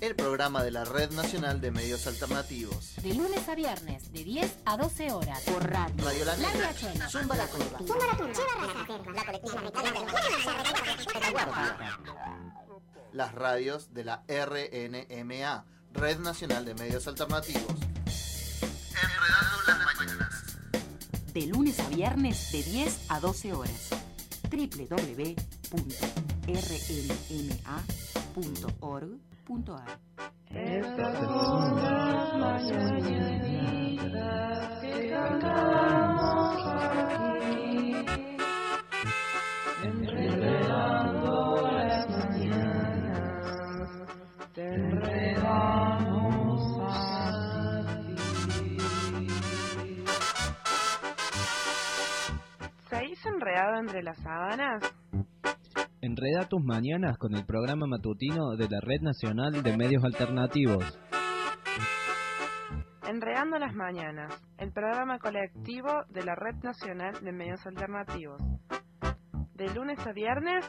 el programa de la Red Nacional de Medios Alternativos. De lunes a viernes, de 10 a 12 horas, por radio. Radio La Negra, Riachuelo, Zumba la Turba, las radios de la RNMA, Red Nacional de Medios Alternativos. Enredando las mañanas. De lunes a viernes, de 10 a 12 horas. www.rnma.org.ar. Estas son las mañanitas que cantamos aquí, enredando las mañanas, te enredamos a ti. ¿Seguís enredado entre las sábanas? Enreda tus mañanas con el programa matutino de la Red Nacional de Medios Alternativos. Enredando las mañanas, el programa colectivo de la Red Nacional de Medios Alternativos. De lunes a viernes,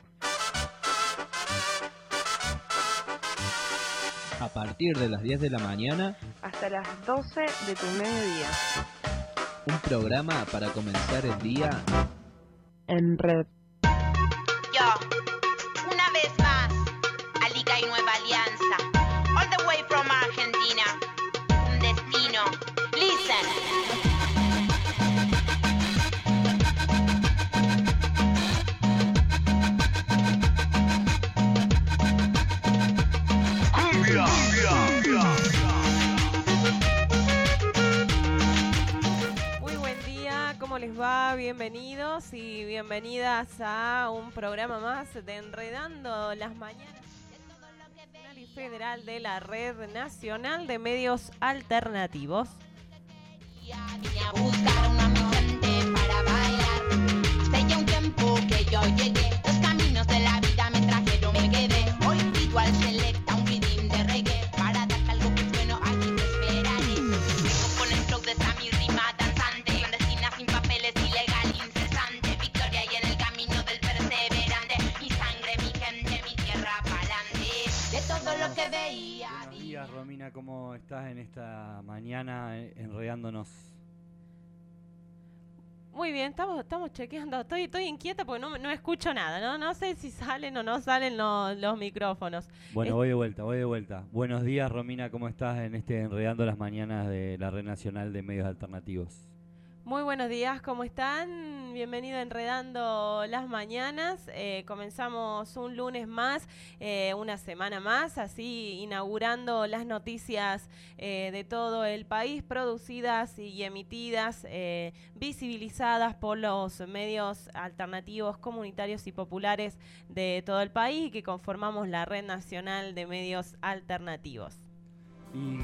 A partir de las 10 de la mañana, hasta las 12 de tu mediodía. un programa para comenzar el día En red. Yo, una vez más, Alica y Nueva Alianza, all the way from Argentina, un destino, listen. Muy buen día, ¿cómo les va? Bienvenidos y bienvenidas a un programa más de Enredando las Mañanas Nacional y Federal de la Red Nacional de Medios Alternativos. Vine a buscar una mi gente para bailar. Hace ya un tiempo que yo llegué, los caminos de la vida me trajeron, me quedé. Hoy pido al selecta un ritmo de reggae para darte algo que es bueno, aquí te esperaré. Vengo con el flow de esta mi rima danzante, clandestina sin papeles, ilegal, incesante. Victoria y en el camino del perseverante. Mi sangre, mi gente, mi tierra pa'lante. De todo lo que veía. Buenos días, Romina, ¿cómo estás en esta mañana enredándonos? Muy bien, estamos chequeando. Estoy inquieta porque no escucho nada. No sé si salen o no salen los micrófonos. Bueno, voy de vuelta. Buenos días, Romina, ¿cómo estás en este Enredando las Mañanas de la Red Nacional de Medios Alternativos? Muy buenos días, ¿cómo están? Bienvenido a Enredando las Mañanas. Comenzamos un lunes más, una semana más, así inaugurando las noticias de todo el país, producidas y emitidas, visibilizadas por los medios alternativos, comunitarios y populares de todo el país y que conformamos la Red Nacional de Medios Alternativos. Y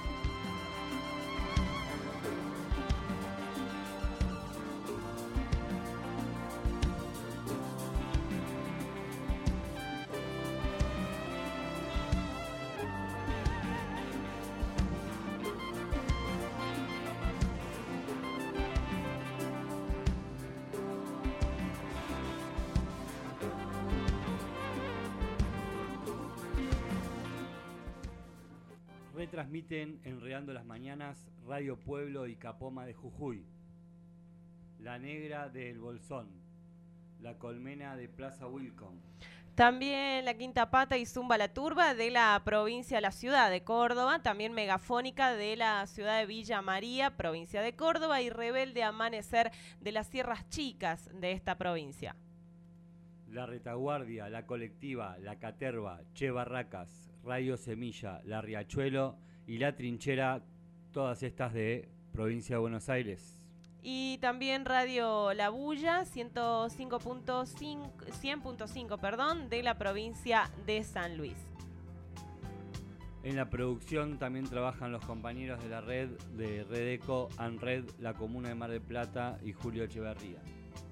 retransmiten Enredando las Mañanas Radio Pueblo y Capoma de Jujuy, La Negra de El Bolsón, La Colmena de Plaza Wilcom. También La Quinta Pata y Zumba la Turba de la provincia, la ciudad de Córdoba. También Megafónica de la ciudad de Villa María, provincia de Córdoba. Y Rebelde Amanecer de las Sierras Chicas de esta provincia. La Retaguardia, La Colectiva, La Caterva, Che Barracas, Radio Semilla, La Riachuelo y La Trinchera, todas estas de provincia de Buenos Aires. Y también Radio La Bulla, 100.5 de la provincia de San Luis. En la producción también trabajan los compañeros de la red de Redeco, ANRED, La Comuna de Mar del Plata y Julio Echeverría.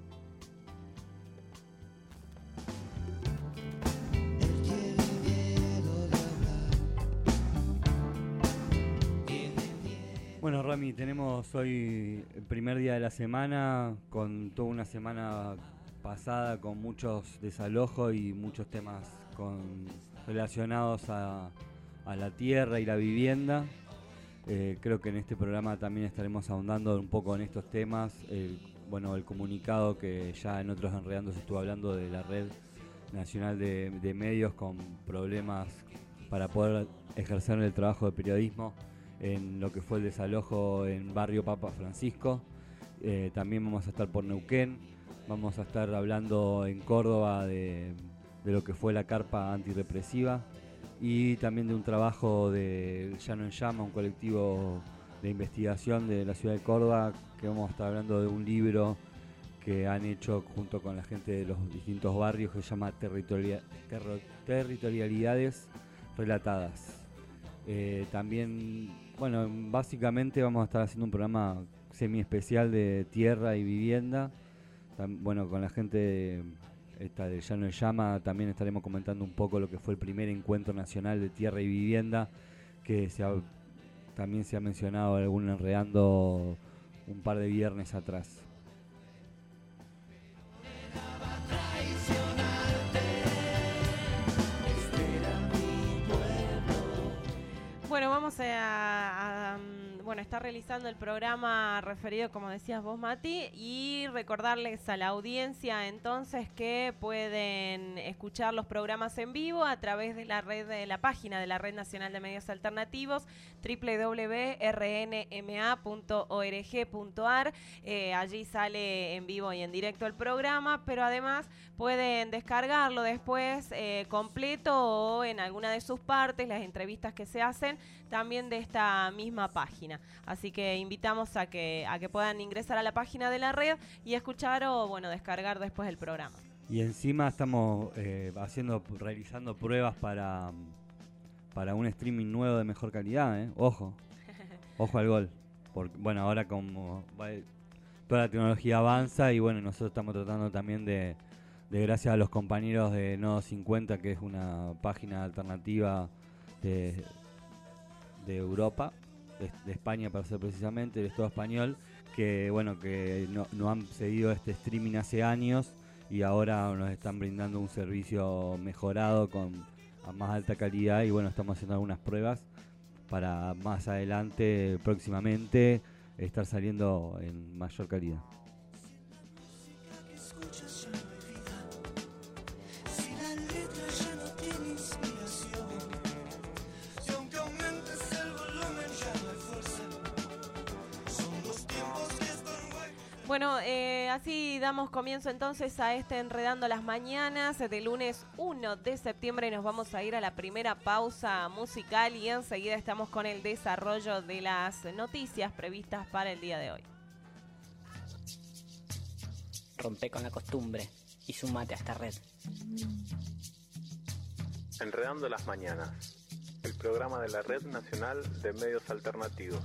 Bueno, Rami, tenemos hoy el primer día de la semana, con toda una semana pasada con muchos desalojos y muchos temas relacionados a a la tierra y la vivienda. Creo que en este programa también estaremos ahondando un poco en estos temas. El comunicado que ya en otros enredandos estuvo hablando de la Red Nacional de Medios con problemas para poder ejercer el trabajo de periodismo en lo que fue el desalojo en Barrio Papa Francisco. También vamos a estar por Neuquén, vamos a estar hablando en Córdoba de lo que fue la carpa antirrepresiva y también de un trabajo de Llano en Llama, un colectivo de investigación de la ciudad de Córdoba, que vamos a estar hablando de un libro que han hecho junto con la gente de los distintos barrios que se llama Territorialidades Relatadas. También, básicamente vamos a estar haciendo un programa semi especial de tierra y vivienda. Con la gente de Llano en Llama también estaremos comentando un poco lo que fue el primer encuentro nacional de tierra y vivienda, que también se ha mencionado algún enredando un par de viernes atrás. Bueno, vamos a estar realizando el programa referido, como decías vos, Mati, y recordarles a la audiencia entonces que pueden escuchar los programas en vivo a través de la página de la Red Nacional de Medios Alternativos, www.rnma.org.ar. Allí sale en vivo y en directo el programa, pero además pueden descargarlo después completo o en alguna de sus partes, las entrevistas que se hacen también de esta misma página. Así que invitamos a que puedan ingresar a la página de la red y escuchar o descargar después el programa. Y encima estamos realizando pruebas para un streaming nuevo de mejor calidad, Ojo al gol. Porque ahora como toda la tecnología avanza y nosotros estamos tratando también de gracias a los compañeros de Nodo 50, que es una página alternativa de Europa, de España para ser precisamente, del Estado español, que no han seguido este streaming hace años y ahora nos están brindando un servicio mejorado a más alta calidad y estamos haciendo algunas pruebas para más adelante, próximamente, estar saliendo en mayor calidad. Así damos comienzo entonces a Enredando las Mañanas de lunes 1 de septiembre y nos vamos a ir a la primera pausa musical y enseguida estamos con el desarrollo de las noticias previstas para el día de hoy. Rompe con la costumbre y sumate a esta red. Enredando las Mañanas, el programa de la Red Nacional de Medios Alternativos.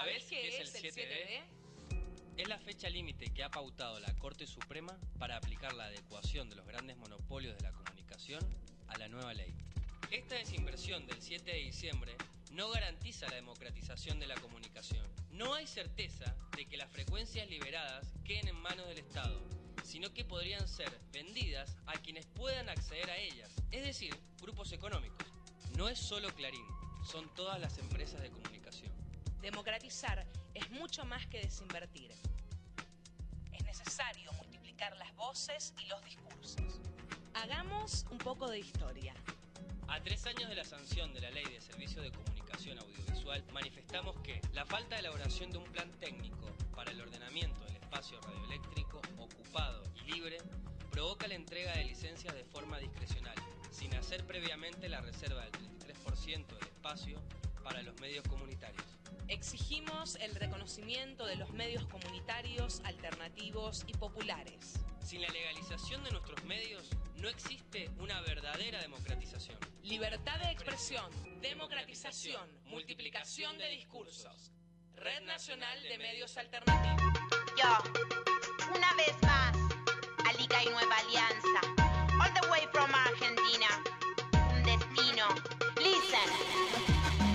¿Sabés qué es el 7D? Es la fecha límite que ha pautado la Corte Suprema para aplicar la adecuación de los grandes monopolios de la comunicación a la nueva ley. Esta desinversión del 7 de diciembre no garantiza la democratización de la comunicación. No hay certeza de que las frecuencias liberadas queden en manos del Estado, sino que podrían ser vendidas a quienes puedan acceder a ellas, es decir, grupos económicos. No es solo Clarín, son todas las empresas de comunicación. Democratizar es mucho más que desinvertir. Es necesario multiplicar las voces y los discursos. Hagamos un poco de historia. A 3 años de la sanción de la Ley de Servicios de Comunicación Audiovisual, manifestamos que la falta de elaboración de un plan técnico para el ordenamiento del espacio radioeléctrico ocupado y libre provoca la entrega de licencias de forma discrecional, sin hacer previamente la reserva del 33% del espacio para los medios comunitarios. Exigimos el reconocimiento de los medios comunitarios, alternativos y populares. Sin la legalización de nuestros medios, no existe una verdadera democratización. Libertad de expresión, democratización, multiplicación de discursos. Red Nacional de Medios Alternativos. Yo, una vez más, Alica y Nueva Alianza. All the way from Argentina. Un destino. Listen.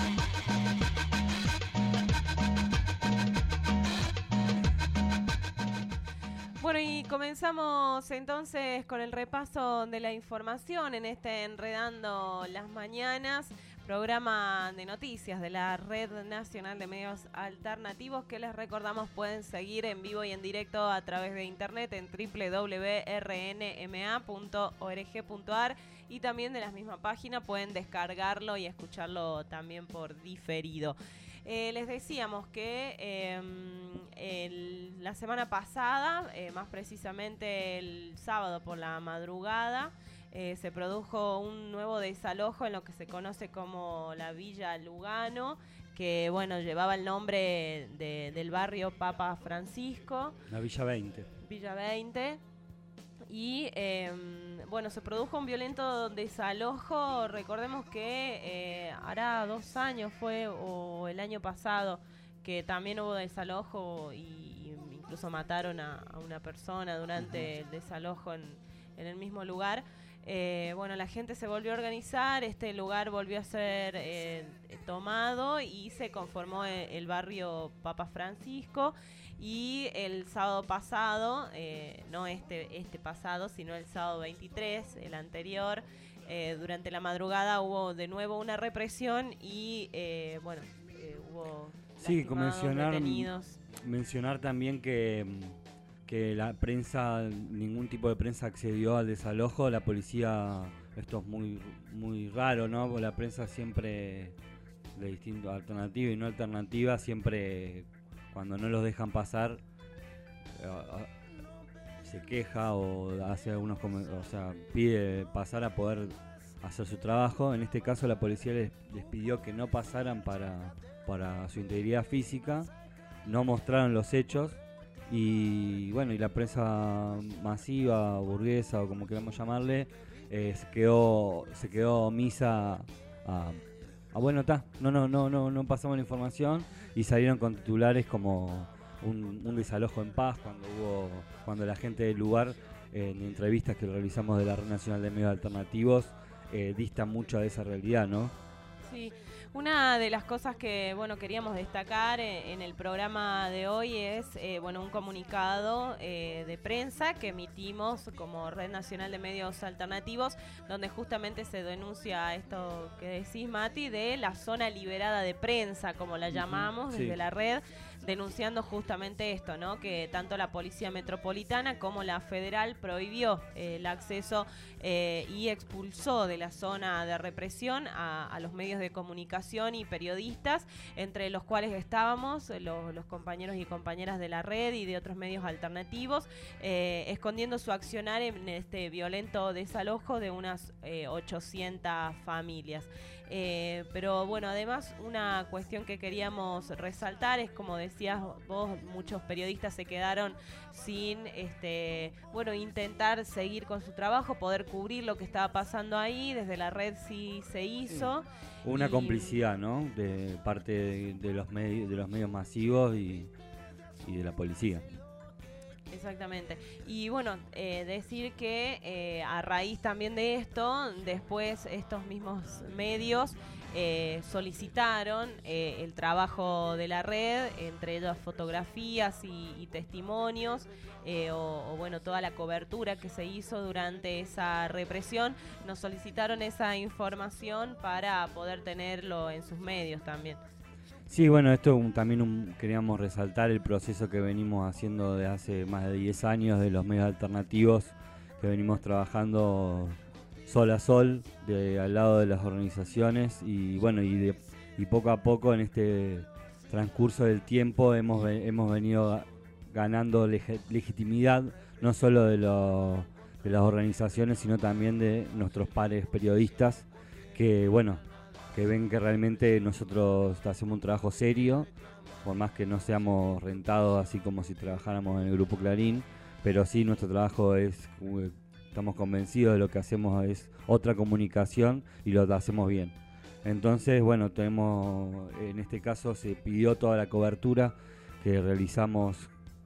Bueno, y comenzamos entonces con el repaso de la información en este Enredando las Mañanas, programa de noticias de la Red Nacional de Medios Alternativos, que les recordamos pueden seguir en vivo y en directo a través de internet en www.rnma.org.ar, y también de la misma página pueden descargarlo y escucharlo también por diferido. Les decíamos que la semana pasada, más precisamente el sábado por la madrugada, se produjo un nuevo desalojo en lo que se conoce como la Villa Lugano, que bueno, llevaba el nombre del barrio Papa Francisco. La Villa 20. Villa 20. Y bueno, se produjo un violento desalojo. Recordemos que hará 2 años fue, o el año pasado, que también hubo desalojo y incluso mataron a una persona durante el desalojo en el mismo lugar. Bueno, la gente se volvió a organizar, este lugar volvió a ser tomado y se conformó el barrio Papa Francisco. Y el sábado pasado, no este pasado, sino el sábado 23, el anterior, durante la madrugada hubo de nuevo una represión y bueno, hubo detenidos. Mencionar también que la prensa, ningún tipo de prensa accedió al desalojo. La policía, esto es muy, muy raro, ¿no? Porque la prensa siempre, de distinto, alternativa y no alternativa, siempre cuando no los dejan pasar se queja o hace algunos pide pasar a poder hacer su trabajo. En este caso la policía les pidió que no pasaran para su integridad física, no mostraron los hechos y bueno, y la prensa masiva, burguesa o como queramos llamarle, se quedó omisa bueno, no pasamos la información, y salieron con titulares como un desalojo en paz cuando la gente del lugar, en entrevistas que realizamos de la Red Nacional de Medios Alternativos, dista mucho de esa realidad, ¿no? Sí, una de las cosas que bueno queríamos destacar en el programa de hoy es un comunicado de prensa que emitimos como Red Nacional de Medios Alternativos, donde justamente se denuncia esto que decís, Mati, de la zona liberada de prensa, como la llamamos desde la red, denunciando justamente esto, ¿no? Que tanto la Policía Metropolitana como la Federal prohibió el acceso y expulsó de la zona de represión a los medios de comunicación y periodistas, entre los cuales estábamos los compañeros y compañeras de la red y de otros medios alternativos, escondiendo su accionar en este violento desalojo de unas 800 familias. Pero bueno, además una cuestión que queríamos resaltar es, como decía decías vos, muchos periodistas se quedaron sin intentar seguir con su trabajo, poder cubrir lo que estaba pasando ahí. Desde la red sí se hizo. Una complicidad, ¿no? De parte de los medios masivos y de la policía. Exactamente. Y bueno, decir que a raíz también de esto, después estos mismos medios solicitaron el trabajo de la red, entre ellas fotografías y testimonios, toda la cobertura que se hizo durante esa represión. Nos solicitaron esa información para poder tenerlo en sus medios también. Sí, bueno, esto queríamos resaltar el proceso que venimos haciendo de hace más de 10 años de los medios alternativos, que venimos trabajando sol a sol, al lado de las organizaciones, y bueno, y poco a poco en este transcurso del tiempo hemos venido ganando legitimidad, no solo de las organizaciones, sino también de nuestros pares periodistas, que bueno, que ven que realmente nosotros hacemos un trabajo serio, por más que no seamos rentados así como si trabajáramos en el Grupo Clarín, pero sí nuestro trabajo estamos convencidos de lo que hacemos es otra comunicación y lo hacemos bien. Entonces, bueno, en este caso se pidió toda la cobertura que realizamos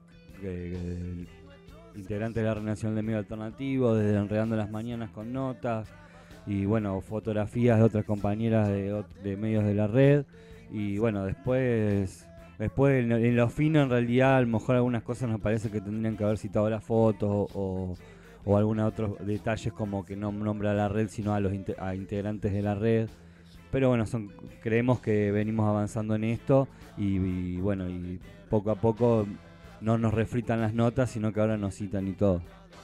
integrantes de la Red Nacional de Medios Alternativos, desde Enredando las Mañanas con notas, y bueno, fotografías de otras compañeras de medios de la red, y bueno, después en lo fino, en realidad, a lo mejor algunas cosas nos parece que tendrían que haber citado las fotos o algunos otros detalles, como que no nombra a la red sino a integrantes de la red, pero bueno, creemos que venimos avanzando en esto y bueno, y poco a poco no nos refritan las notas, sino que ahora nos citan y todo.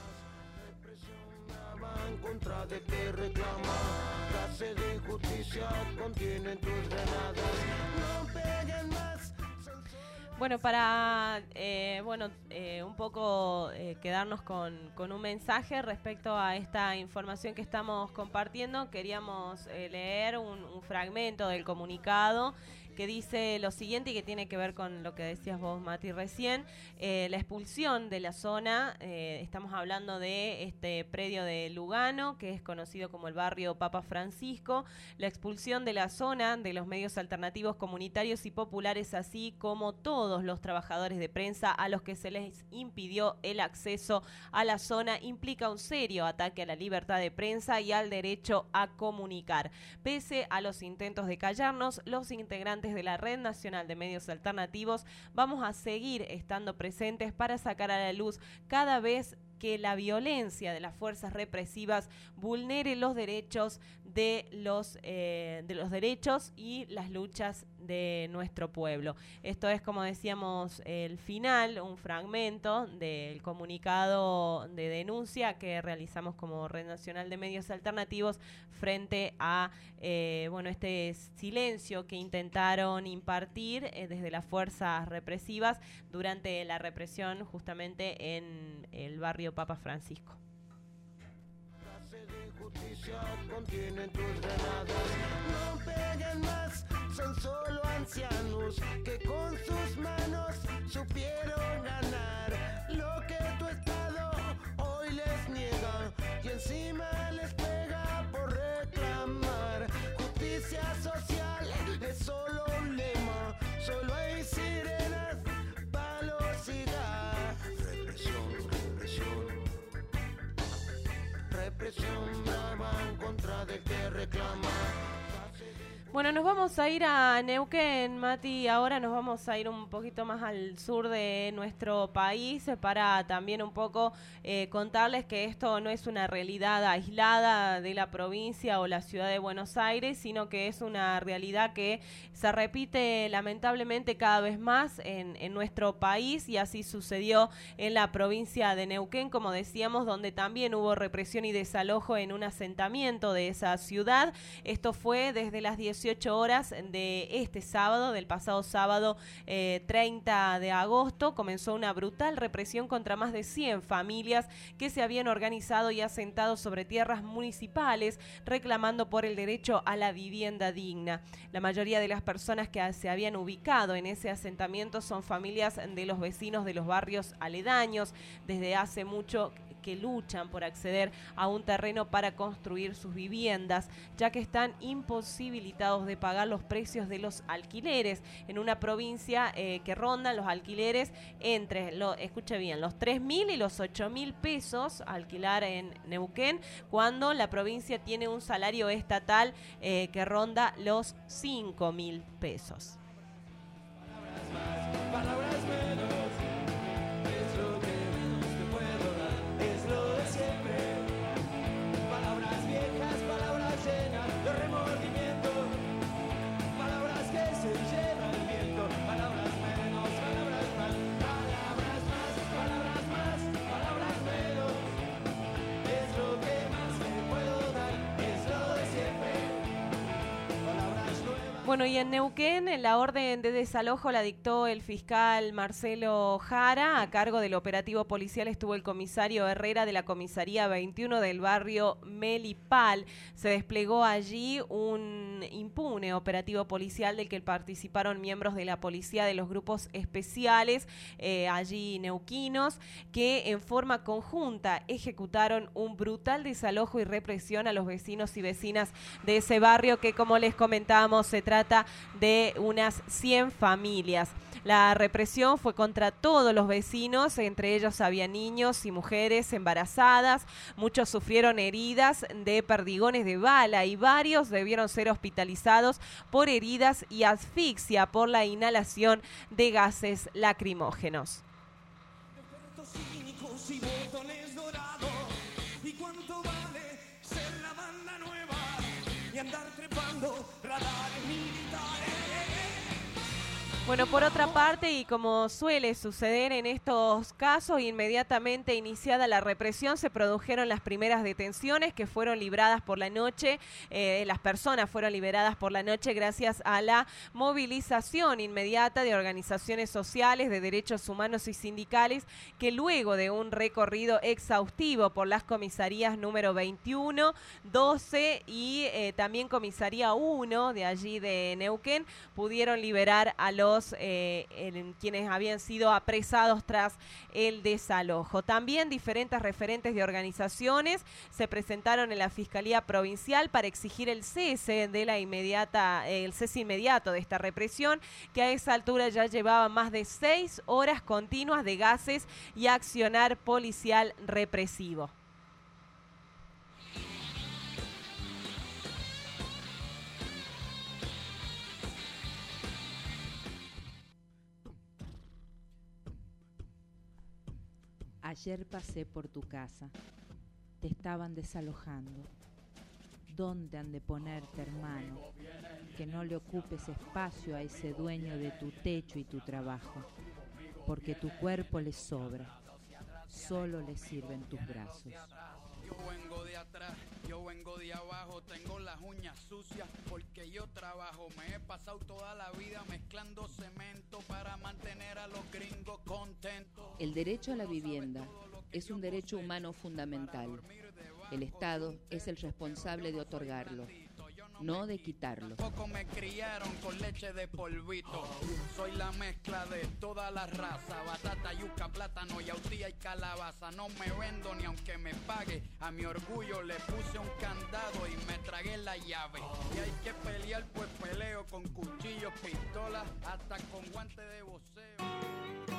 Bueno, para un poco quedarnos con un mensaje respecto a esta información que estamos compartiendo, queríamos leer un fragmento del comunicado que dice lo siguiente y que tiene que ver con lo que decías vos, Mati, recién. La expulsión de la zona, estamos hablando de este predio de Lugano, que es conocido como el barrio Papa Francisco, la expulsión de la zona de los medios alternativos comunitarios y populares, así como todos los trabajadores de prensa a los que se les impidió el acceso a la zona, implica un serio ataque a la libertad de prensa y al derecho a comunicar. Pese a los intentos de callarnos, los integrantes de la Red Nacional de Medios Alternativos vamos a seguir estando presentes para sacar a la luz cada vez que la violencia de las fuerzas represivas vulnere los derechos de los derechos y las luchas de nuestro pueblo. Esto es, como decíamos, el final, un fragmento del comunicado de denuncia que realizamos como Red Nacional de Medios Alternativos frente a este silencio que intentaron impartir desde las fuerzas represivas durante la represión justamente en el barrio Papa Francisco. Contienen tus granadas, no peguen más, son solo ancianos que con sus manos supieron ganar lo que tu estado hoy les niega y encima les pega por reclamar. Justicia social es solo un lema, solo hay sirenas, palos y gas. Represión brava en contra del que reclama. Bueno, nos vamos a ir a Neuquén, Mati. Ahora nos vamos a ir un poquito más al sur de nuestro país para también un poco contarles que esto no es una realidad aislada de la provincia o la ciudad de Buenos Aires, sino que es una realidad que se repite lamentablemente cada vez más en nuestro país, y así sucedió en la provincia de Neuquén, como decíamos, donde también hubo represión y desalojo en un asentamiento de esa ciudad. Esto fue desde las 18 18 horas de este sábado, del pasado sábado 30 de agosto, comenzó una brutal represión contra más de 100 familias que se habían organizado y asentado sobre tierras municipales reclamando por el derecho a la vivienda digna. La mayoría de las personas que se habían ubicado en ese asentamiento son familias de los vecinos de los barrios aledaños, desde hace mucho que luchan por acceder a un terreno para construir sus viviendas, ya que están imposibilitados de pagar los precios de los alquileres en una provincia que rondan los alquileres entre, escuche bien, los 3.000 y los 8.000 pesos alquilar en Neuquén, cuando la provincia tiene un salario estatal que ronda los 5.000 pesos. Palabras menos, es lo que menos te puedo dar, es lo de siempre. Palabras viejas, palabras llenas de remordimiento, palabras que se lleva el viento, palabras menos, palabras más, palabras más, palabras más, palabras menos, es lo que más te puedo dar, es lo de siempre. Palabras nuevas. Bueno, y en Neuquén la orden de desalojo la dictó el fiscal Marcelo Jara. A cargo del operativo policial estuvo el comisario Herrera de la comisaría 21 del barrio Melipal. Se desplegó allí un impune operativo policial del que participaron miembros de la policía de los grupos especiales allí neuquinos, que en forma conjunta ejecutaron un brutal desalojo y represión a los vecinos y vecinas de ese barrio, que, como les comentábamos, se trata de unas 100 familias. La represión fue contra todos los vecinos, entre ellos había niños y mujeres embarazadas. Muchos sufrieron heridas de perdigones de bala y varios debieron ser hospitalizados por heridas y asfixia por la inhalación de gases lacrimógenos. Y botones dorados, y cuánto vale ser la banda nueva y andar trepando radares militares. Bueno, por otra parte, y como suele suceder en estos casos, inmediatamente iniciada la represión se produjeron las primeras detenciones que fueron libradas por la noche. Las personas fueron liberadas por la noche gracias a la movilización inmediata de organizaciones sociales, de derechos humanos y sindicales, que luego de un recorrido exhaustivo por las comisarías número 21, 12 y también comisaría 1 de allí de Neuquén, pudieron liberar a los quienes habían sido apresados tras el desalojo. También diferentes referentes de organizaciones se presentaron en la Fiscalía Provincial para exigir el cese de el cese inmediato de esta represión, que a esa altura ya llevaba más de 6 horas continuas de gases y accionar policial represivo. Ayer pasé por tu casa, te estaban desalojando. ¿Dónde han de ponerte, hermano? Que no le ocupes espacio a ese dueño de tu techo y tu trabajo, porque tu cuerpo le sobra, solo le sirven tus brazos. Yo vengo de atrás, yo vengo de abajo, tengo las uñas sucias porque yo trabajo. Me he pasado toda la vida mezclando cemento para mantener a los gringos contentos. El derecho a la vivienda es un derecho humano fundamental. El Estado es el responsable de otorgarlo, no de quitarlo. Poco me criaron con leche de polvito. Soy la mezcla de toda la raza. Batata, yuca, plátano, yautía y calabaza. No me vendo ni aunque me pague. A mi orgullo le puse un candado y me tragué la llave. Y hay que pelear, pues peleo con cuchillos, pistolas, hasta con guante de boxeo.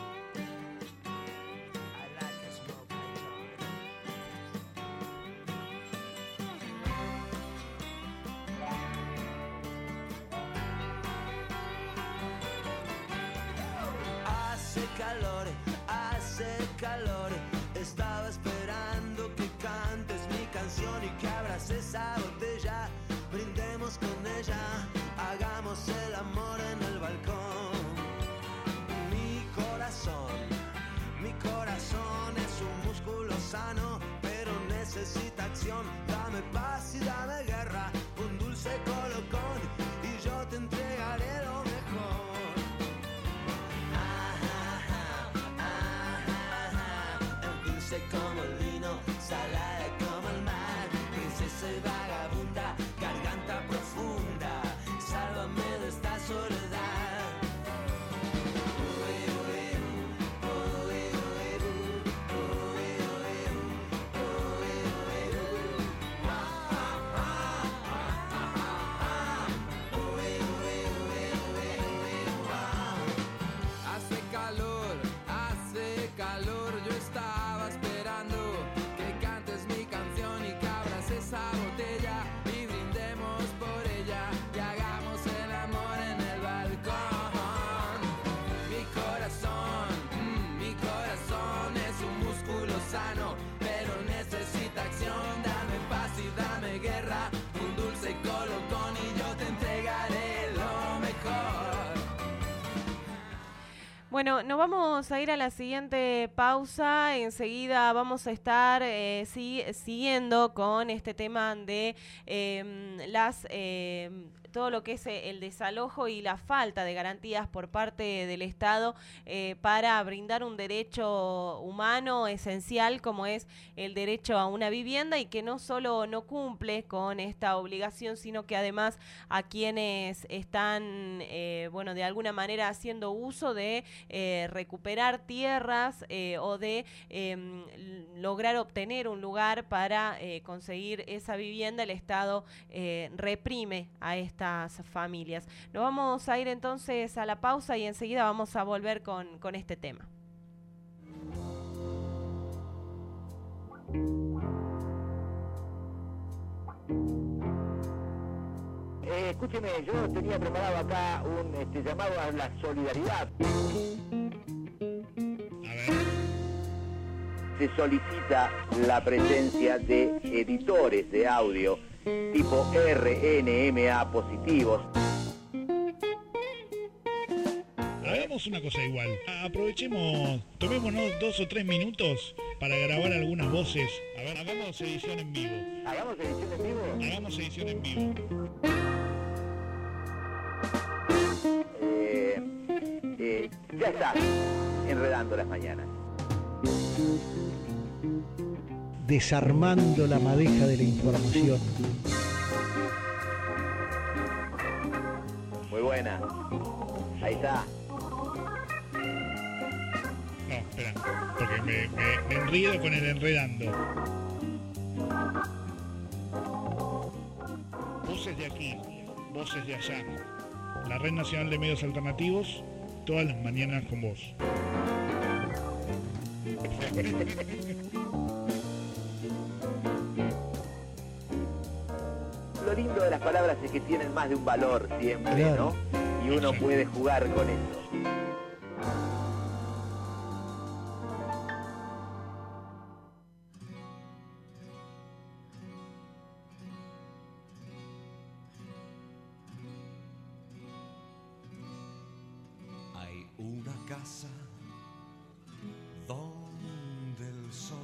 Hace calor, estaba esperando que cantes mi canción y que abras esa botella, brindemos con ella, hagamos el amor en el balcón. Mi corazón es un músculo sano, pero necesita acción, dame paz y dame guerra, un dulce colocón y salada como el mar, princesa y vagabunda, garganta profunda, sálvame de esta soledad. Hace calor, yo estaba esperando que cantes mi canción y que abras esa botella y brindemos por ella y hagamos el amor en el balcón. Mi corazón es un músculo sano, pero necesita acción. Dame paz y dame guerra, un dulce colocón y yo te entregaré lo mejor. Bueno, nos vamos a ir a la siguiente pausa. Enseguida vamos a estar siguiendo con este tema de todo lo que es el desalojo y la falta de garantías por parte del Estado para brindar un derecho humano esencial como es el derecho a una vivienda, y que no solo no cumple con esta obligación, sino que además a quienes están, de alguna manera haciendo uso de recuperar tierras o de lograr obtener un lugar para conseguir esa vivienda, el Estado reprime a estas familias. Nos vamos a ir entonces a la pausa y enseguida vamos a volver con este tema. Escúcheme, yo tenía preparado acá un llamado a la solidaridad. Se solicita la presencia de editores de audio tipo RNMA positivos. Hagamos una cosa igual. Aprovechemos, tomémonos 2 o 3 minutos para grabar algunas voces. A ver, hagamos edición en vivo. ¿Hagamos edición en vivo? Hagamos edición en vivo. Ya está, enredando las mañanas. Desarmando la madeja de la información. Muy buena. Ahí está. No, espera, porque me enredo con el enredando. Voces de aquí, voces de allá. La Red Nacional de Medios Alternativos, todas las mañanas con vos. Lo lindo de las palabras es que tienen más de un valor siempre, claro, ¿no? Y uno puede jugar con eso. Hay una casa donde el sol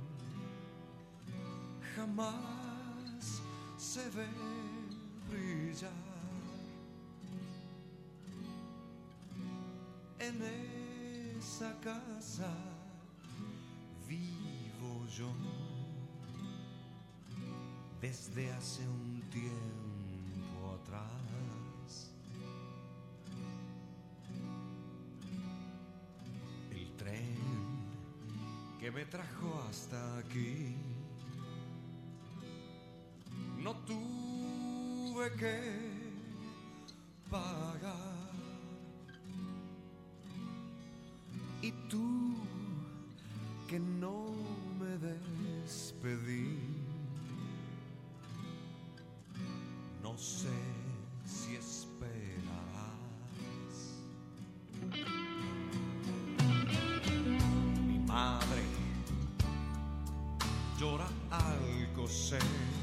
jamás se ve brillar. En esa casa vivo yo desde hace un tiempo atrás. El tren que me trajo hasta aquí no tuve que pagar. Y tú que no me despedí, no sé si esperarás. Mi madre llora al coser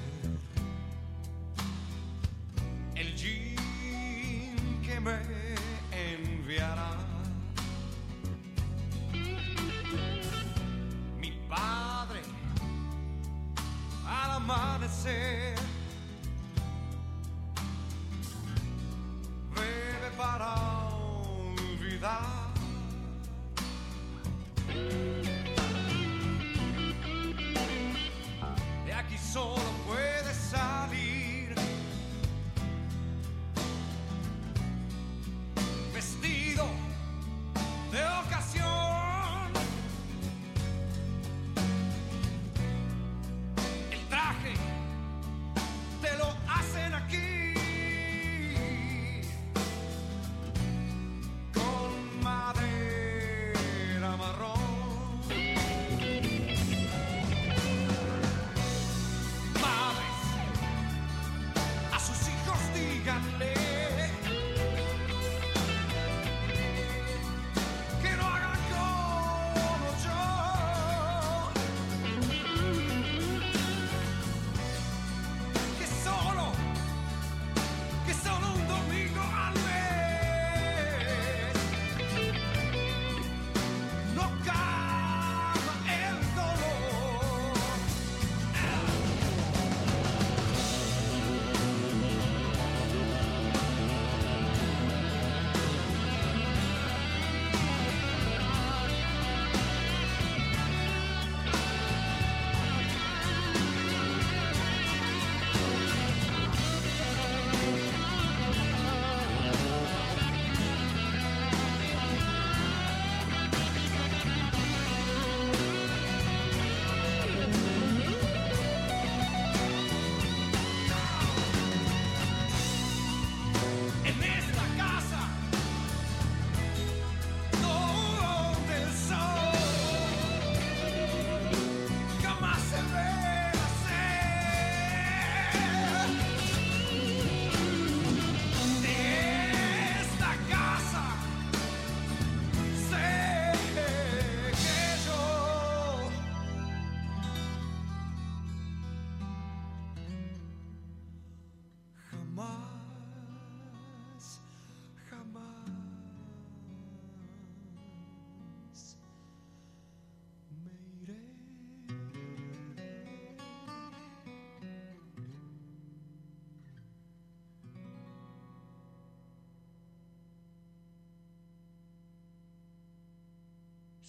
el jean que me enviará. Mi padre al amanecer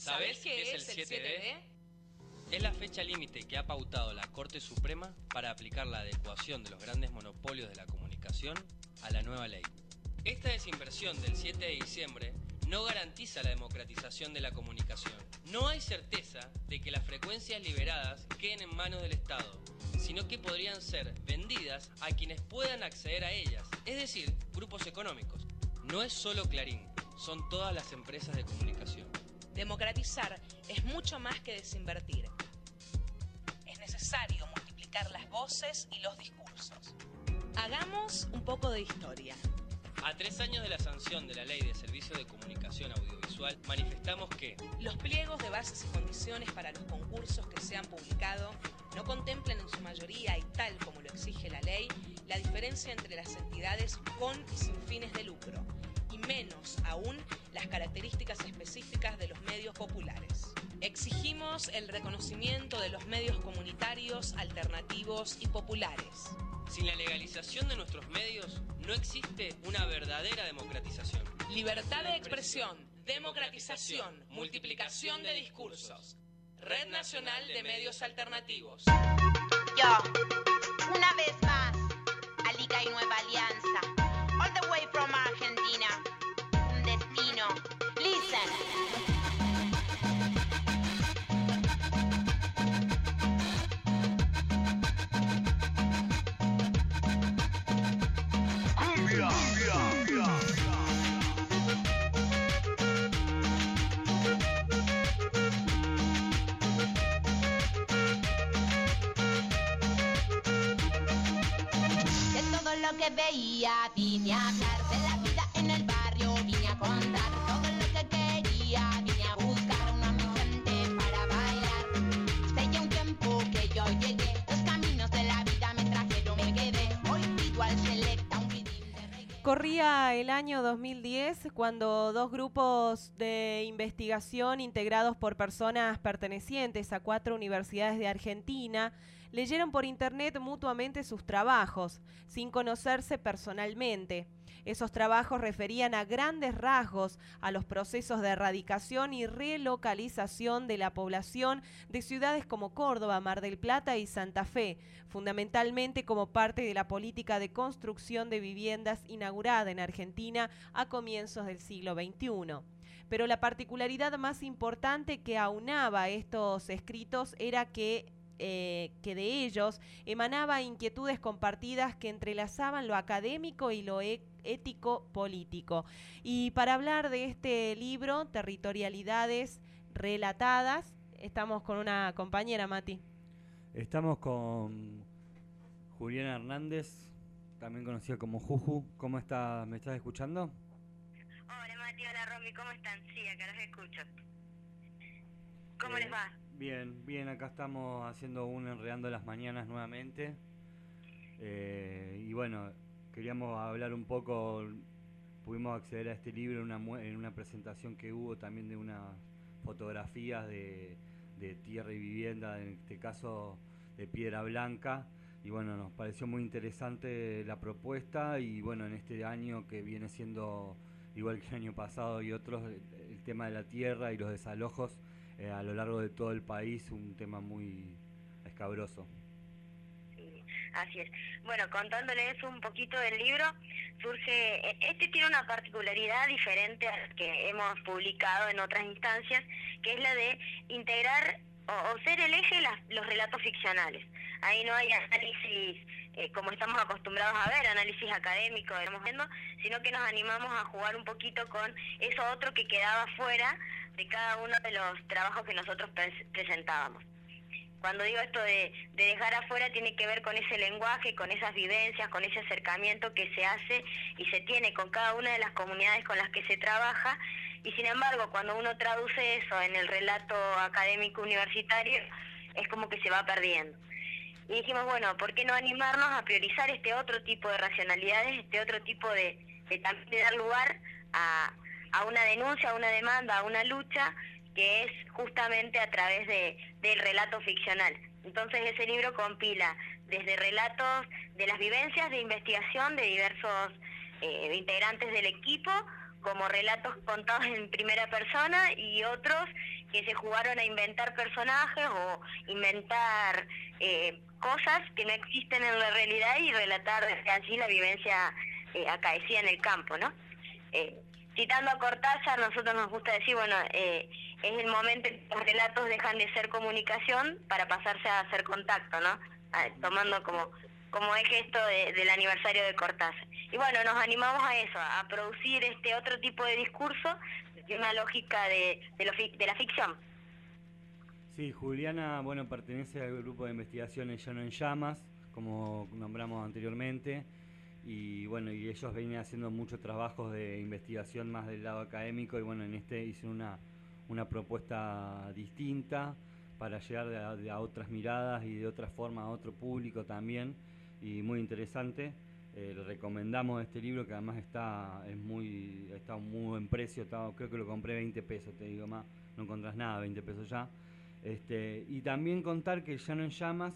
¿Sabés qué es el 7D? Es la fecha límite que ha pautado la Corte Suprema para aplicar la adecuación de los grandes monopolios de la comunicación a la nueva ley. Esta desinversión del 7 de diciembre no garantiza la democratización de la comunicación. No hay certeza de que las frecuencias liberadas queden en manos del Estado, sino que podrían ser vendidas a quienes puedan acceder a ellas, es decir, grupos económicos. No es solo Clarín, son todas las empresas de comunicación. Democratizar es mucho más que desinvertir. Es necesario multiplicar las voces y los discursos. Hagamos un poco de historia. A 3 años de la sanción de la Ley de Servicios de Comunicación Audiovisual, manifestamos que los pliegos de bases y condiciones para los concursos que se han publicado no contemplan en su mayoría, y tal como lo exige la ley, la diferencia entre las entidades con y sin fines de lucro, y menos aún las características específicas de los medios populares. Exigimos el reconocimiento de los medios comunitarios, alternativos y populares. Sin la legalización de nuestros medios, no existe una verdadera democratización. Libertad de expresión, democratización, multiplicación de discursos. Red Nacional de Medios Alternativos. Yo, una vez más, Alica y Nueva Alianza. All the way from Argentina. Un destino. Listen. Que veía, vine a hablar de la vida en el barrio, vine a contar todo lo que quería, vine a buscar una mi gente para bailar. Hace ya un tiempo que yo llegué, los caminos de la vida me trajeron, me quedé, hoy pido al selecta un ritmo de reggae. Corría el año 2010 cuando dos grupos de investigación integrados por personas pertenecientes a 4 universidades de Argentina leyeron por internet mutuamente sus trabajos, sin conocerse personalmente. Esos trabajos referían a grandes rasgos a los procesos de erradicación y relocalización de la población de ciudades como Córdoba, Mar del Plata y Santa Fe, fundamentalmente como parte de la política de construcción de viviendas inaugurada en Argentina a comienzos del siglo XXI. Pero la particularidad más importante que aunaba estos escritos era que de ellos emanaba inquietudes compartidas que entrelazaban lo académico y lo ético político. Y para hablar de este libro, Territorialidades Relatadas, estamos con una compañera, Mati. Estamos con Juliana Hernández, también conocida como Juju. ¿Cómo estás? ¿Me estás escuchando? Hola Mati, hola Romy, ¿cómo están? Sí, acá los escucho. ¿Cómo les va? Bien, bien, acá estamos haciendo un Enredando las Mañanas nuevamente. Y bueno, queríamos hablar un poco, pudimos acceder a este libro en una presentación que hubo también de unas fotografías de tierra y vivienda, en este caso de Piedra Blanca. Y bueno, nos pareció muy interesante la propuesta y bueno, en este año que viene siendo igual que el año pasado y otros, el tema de la tierra y los desalojos a lo largo de todo el país, un tema muy escabroso. Sí, así es. Bueno, contándoles un poquito del libro, este tiene una particularidad diferente a la que hemos publicado en otras instancias, que es la de integrar o ser el eje los relatos ficcionales. Ahí no hay análisis como estamos acostumbrados a ver, análisis académico, sino que nos animamos a jugar un poquito con eso otro que quedaba fuera de cada uno de los trabajos que nosotros presentábamos. Cuando digo esto de dejar afuera, tiene que ver con ese lenguaje, con esas vivencias, con ese acercamiento que se hace y se tiene con cada una de las comunidades con las que se trabaja, y sin embargo, cuando uno traduce eso en el relato académico universitario, es como que se va perdiendo. Y dijimos, bueno, ¿por qué no animarnos a priorizar este otro tipo de racionalidades, este otro tipo de también de dar lugar a una denuncia, a una demanda, a una lucha, que es justamente a través del relato ficcional? Entonces ese libro compila desde relatos de las vivencias de investigación de diversos integrantes del equipo, como relatos contados en primera persona y otros que se jugaron a inventar personajes o inventar cosas que no existen en la realidad y relatar desde allí la vivencia acaecida en el campo, ¿no? Citando a Cortázar, nosotros nos gusta decir, bueno, es el momento en que los relatos dejan de ser comunicación para pasarse a hacer contacto, ¿no? Tomando como eje esto del aniversario de Cortázar. Y bueno, nos animamos a eso, a producir este otro tipo de discurso, de una lógica de la ficción. Sí, Juliana, bueno, pertenece al grupo de investigación Llano en Llamas, como nombramos anteriormente, y bueno, y ellos venían haciendo muchos trabajos de investigación más del lado académico, y bueno, en este hice una propuesta distinta para llegar a otras miradas y de otra forma a otro público también, y muy interesante. Le recomendamos este libro, que además está muy buen precio, creo que lo compré 20 pesos, te digo más, no encontrás nada, 20 pesos ya. Y también contar que Llano en Llamas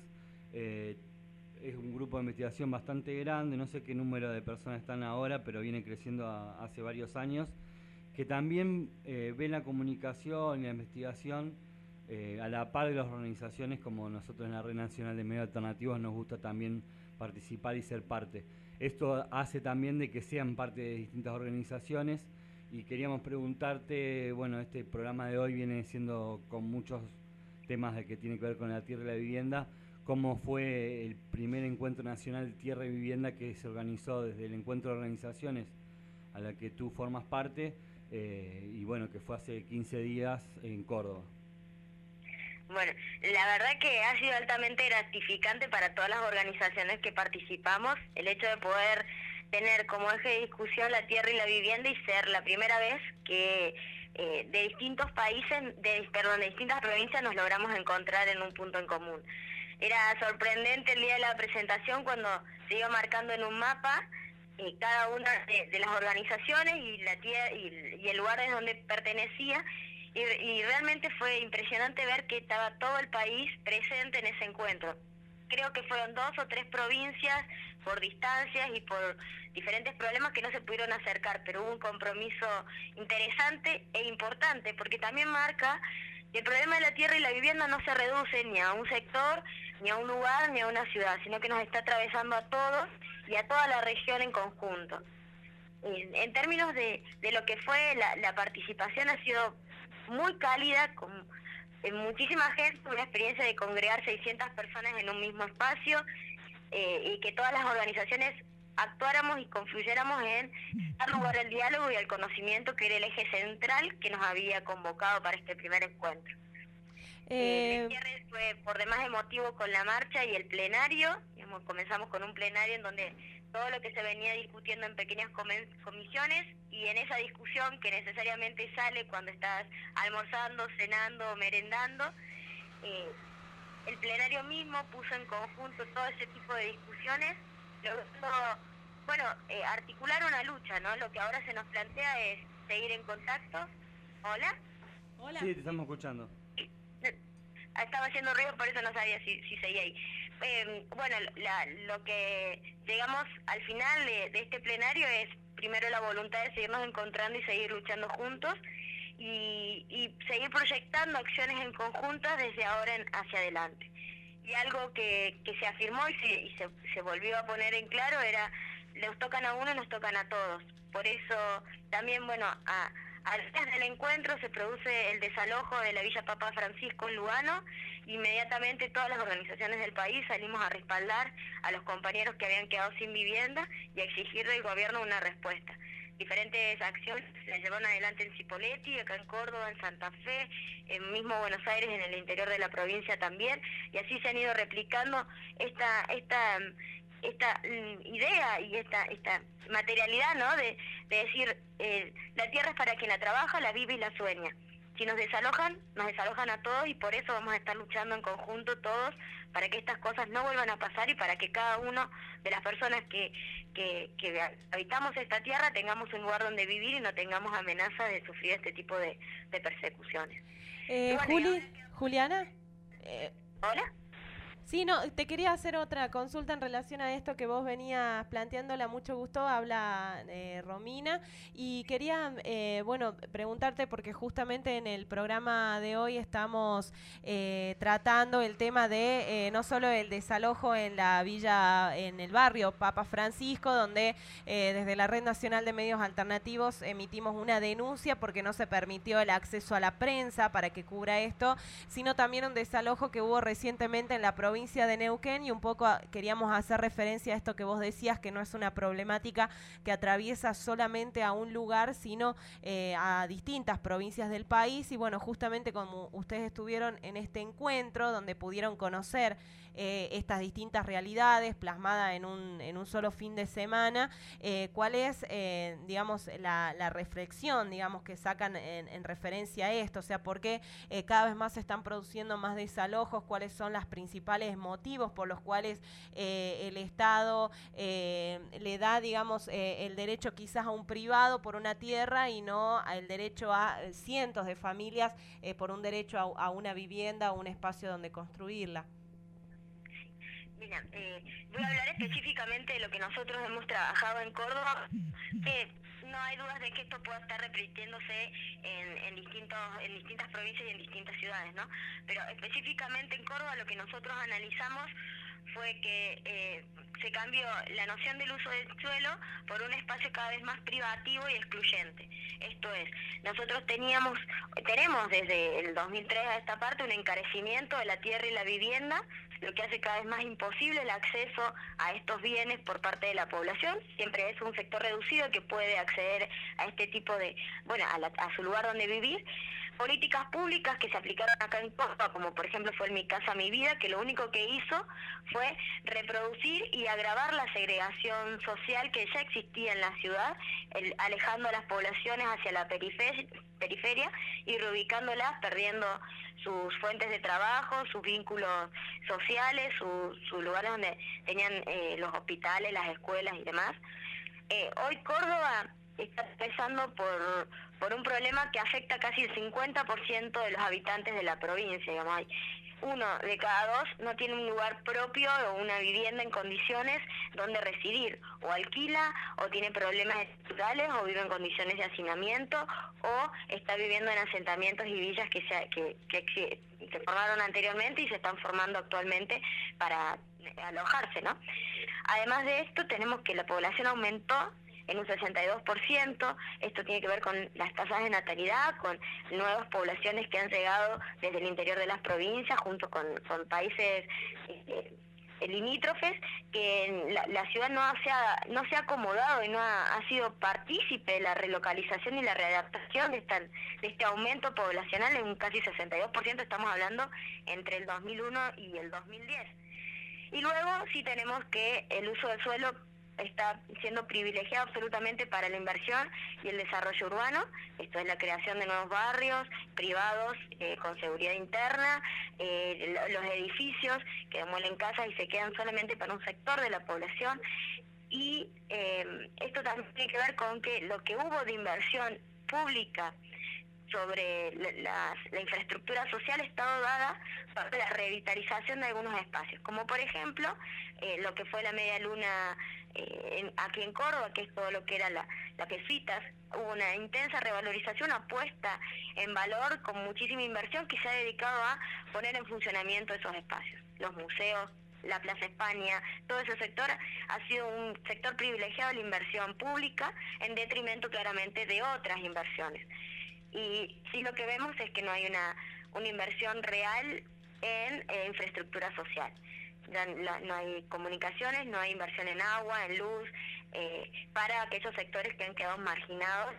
es un grupo de investigación bastante grande, no sé qué número de personas están ahora, pero viene creciendo hace varios años, que también ve la comunicación y la investigación a la par de las organizaciones, como nosotros en la Red Nacional de Medios Alternativos nos gusta también participar y ser parte. Esto hace también de que sean parte de distintas organizaciones, y queríamos preguntarte, bueno, este programa de hoy viene siendo con muchos temas que tienen que ver con la tierra y la vivienda. ¿Cómo fue el primer encuentro nacional de tierra y vivienda que se organizó desde el encuentro de organizaciones a la que tú formas parte, y bueno, que fue hace 15 días en Córdoba? Bueno, la verdad que ha sido altamente gratificante para todas las organizaciones que participamos el hecho de poder tener como eje de discusión la tierra y la vivienda, y ser la primera vez que de distintos países, de distintas provincias nos logramos encontrar en un punto en común. Era sorprendente el día de la presentación cuando se iba marcando en un mapa cada una de las organizaciones y la tierra y el lugar desde donde pertenecía. Y realmente fue impresionante ver que estaba todo el país presente en ese encuentro. Creo que fueron 2 o 3 provincias por distancias y por diferentes problemas que no se pudieron acercar, pero hubo un compromiso interesante e importante, porque también marca que el problema de la tierra y la vivienda no se reduce ni a un sector, ni a un lugar, ni a una ciudad, sino que nos está atravesando a todos y a toda la región en conjunto. En términos de lo que fue la participación, ha sido muy cálida, con muchísima gente, una experiencia de congregar 600 personas en un mismo espacio, y que todas las organizaciones actuáramos y confluyéramos en dar lugar al diálogo y al conocimiento, que era el eje central que nos había convocado para este primer encuentro. El cierre fue por demás emotivo con la marcha y el plenario. Comenzamos con un plenario en donde todo lo que se venía discutiendo en pequeñas comisiones, y en esa discusión que necesariamente sale cuando estás almorzando, cenando, merendando, el plenario mismo puso en conjunto todo ese tipo de discusiones, logrando, bueno, articular una lucha, ¿no? Lo que ahora se nos plantea es seguir en contacto. ¿Hola? Hola. Sí, te estamos escuchando. Estaba haciendo ruido, por eso no sabía si seguía ahí. Bueno, lo que llegamos al final de este plenario es primero la voluntad de seguirnos encontrando y seguir luchando juntos, y seguir proyectando acciones en conjuntas desde ahora hacia adelante. Y algo que se afirmó y se volvió a poner en claro era: nos tocan a uno y nos tocan a todos. Por eso también, bueno, antes del encuentro se produce el desalojo de la Villa Papa Francisco en Lugano. Inmediatamente todas las organizaciones del país salimos a respaldar a los compañeros que habían quedado sin vivienda y a exigir del gobierno una respuesta. Diferentes acciones se llevaron adelante en Cipolletti, acá en Córdoba, en Santa Fe, en mismo Buenos Aires, en el interior de la provincia también, y así se han ido replicando esta idea y esta materialidad, ¿no? De decir, la tierra es para quien la trabaja, la vive y la sueña. Si nos desalojan a todos, y por eso vamos a estar luchando en conjunto todos para que estas cosas no vuelvan a pasar, y para que cada uno de las personas que habitamos esta tierra tengamos un lugar donde vivir y no tengamos amenaza de sufrir este tipo de persecuciones. Juliana. ¿Hola? Sí, no, te quería hacer otra consulta en relación a esto que vos venías planteándola. Mucho gusto, habla Romina. Y quería, bueno, preguntarte, porque justamente en el programa de hoy estamos tratando el tema de no solo el desalojo en la villa, en el barrio Papa Francisco, donde desde la Red Nacional de Medios Alternativos emitimos una denuncia porque no se permitió el acceso a la prensa para que cubra esto, sino también un desalojo que hubo recientemente en la provincia de Neuquén, y un poco queríamos hacer referencia a esto que vos decías, que no es una problemática que atraviesa solamente a un lugar, sino a distintas provincias del país. Y bueno, justamente como ustedes estuvieron en este encuentro donde pudieron conocer estas distintas realidades plasmadas en un solo fin de semana, ¿cuál es, digamos, la reflexión, digamos, que sacan en referencia a esto? O sea, ¿por qué cada vez más se están produciendo más desalojos? ¿Cuáles son los principales motivos por los cuales el Estado le da, digamos, el derecho quizás a un privado por una tierra y no el derecho a cientos de familias por un derecho a una vivienda, a un espacio donde construirla? Mira, voy a hablar específicamente de lo que nosotros hemos trabajado en Córdoba, que no hay dudas de que esto pueda estar repitiéndose en distintas provincias y en distintas ciudades, ¿no? Pero específicamente en Córdoba lo que nosotros analizamos fue que se cambió la noción del uso del suelo por un espacio cada vez más privativo y excluyente. Esto es, nosotros tenemos desde el 2003 a esta parte un encarecimiento de la tierra y la vivienda, lo que hace cada vez más imposible el acceso a estos bienes por parte de la población. Siempre es un sector reducido que puede acceder a este tipo de, bueno, a su lugar donde vivir. Políticas públicas que se aplicaron acá en Córdoba, como por ejemplo fue el Mi Casa Mi Vida, que lo único que hizo fue reproducir y agravar la segregación social que ya existía en la ciudad, alejando a las poblaciones hacia la periferia y reubicándolas, perdiendo sus fuentes de trabajo, sus vínculos sociales, sus lugares donde tenían los hospitales, las escuelas y demás. Hoy Córdoba está empezando por un problema que afecta casi el 50% de los habitantes de la provincia, digamos. Hay 1 de cada 2 no tiene un lugar propio o una vivienda en condiciones donde residir, o alquila, o tiene problemas estructurales, o vive en condiciones de hacinamiento, o está viviendo en asentamientos y villas que se formaron anteriormente y se están formando actualmente para alojarse, ¿no? Además de esto, tenemos que la población aumentó en un 62%, esto tiene que ver con las tasas de natalidad, con nuevas poblaciones que han llegado desde el interior de las provincias, junto con países limítrofes, que la ciudad no se ha acomodado y no ha sido partícipe de la relocalización y la readaptación de este aumento poblacional en un casi 62%, estamos hablando entre el 2001 y el 2010. Y luego sí tenemos que el uso del suelo está siendo privilegiado absolutamente para la inversión y el desarrollo urbano. Esto es la creación de nuevos barrios privados con seguridad interna, los edificios que demuelen casas y se quedan solamente para un sector de la población. Y esto también tiene que ver con que lo que hubo de inversión pública sobre la infraestructura social está dada para la revitalización de algunos espacios, como por ejemplo lo que fue la media luna aquí en Córdoba, que es todo lo que era la Pefitas. Hubo una intensa revalorización, una puesta en valor con muchísima inversión que se ha dedicado a poner en funcionamiento esos espacios. Los museos, la Plaza España, todo ese sector ha sido un sector privilegiado de la inversión pública en detrimento claramente de otras inversiones. Y sí, lo que vemos es que no hay una inversión real en infraestructura social. No hay comunicaciones, no hay inversión en agua, en luz, para aquellos sectores que han quedado marginados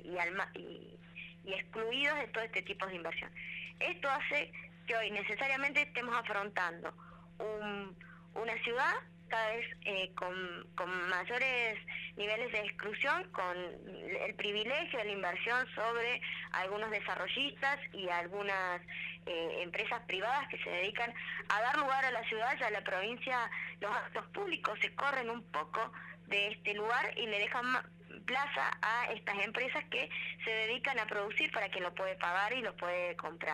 y excluidos de todo este tipo de inversión. Esto hace que hoy necesariamente estemos afrontando una ciudad cada vez con mayores niveles de exclusión, con el privilegio de la inversión sobre algunos desarrollistas y algunas empresas privadas que se dedican a dar lugar a la ciudad y a la provincia. Los actos públicos se corren un poco de este lugar y le dejan plaza a estas empresas que se dedican a producir para quien lo puede pagar y lo puede comprar.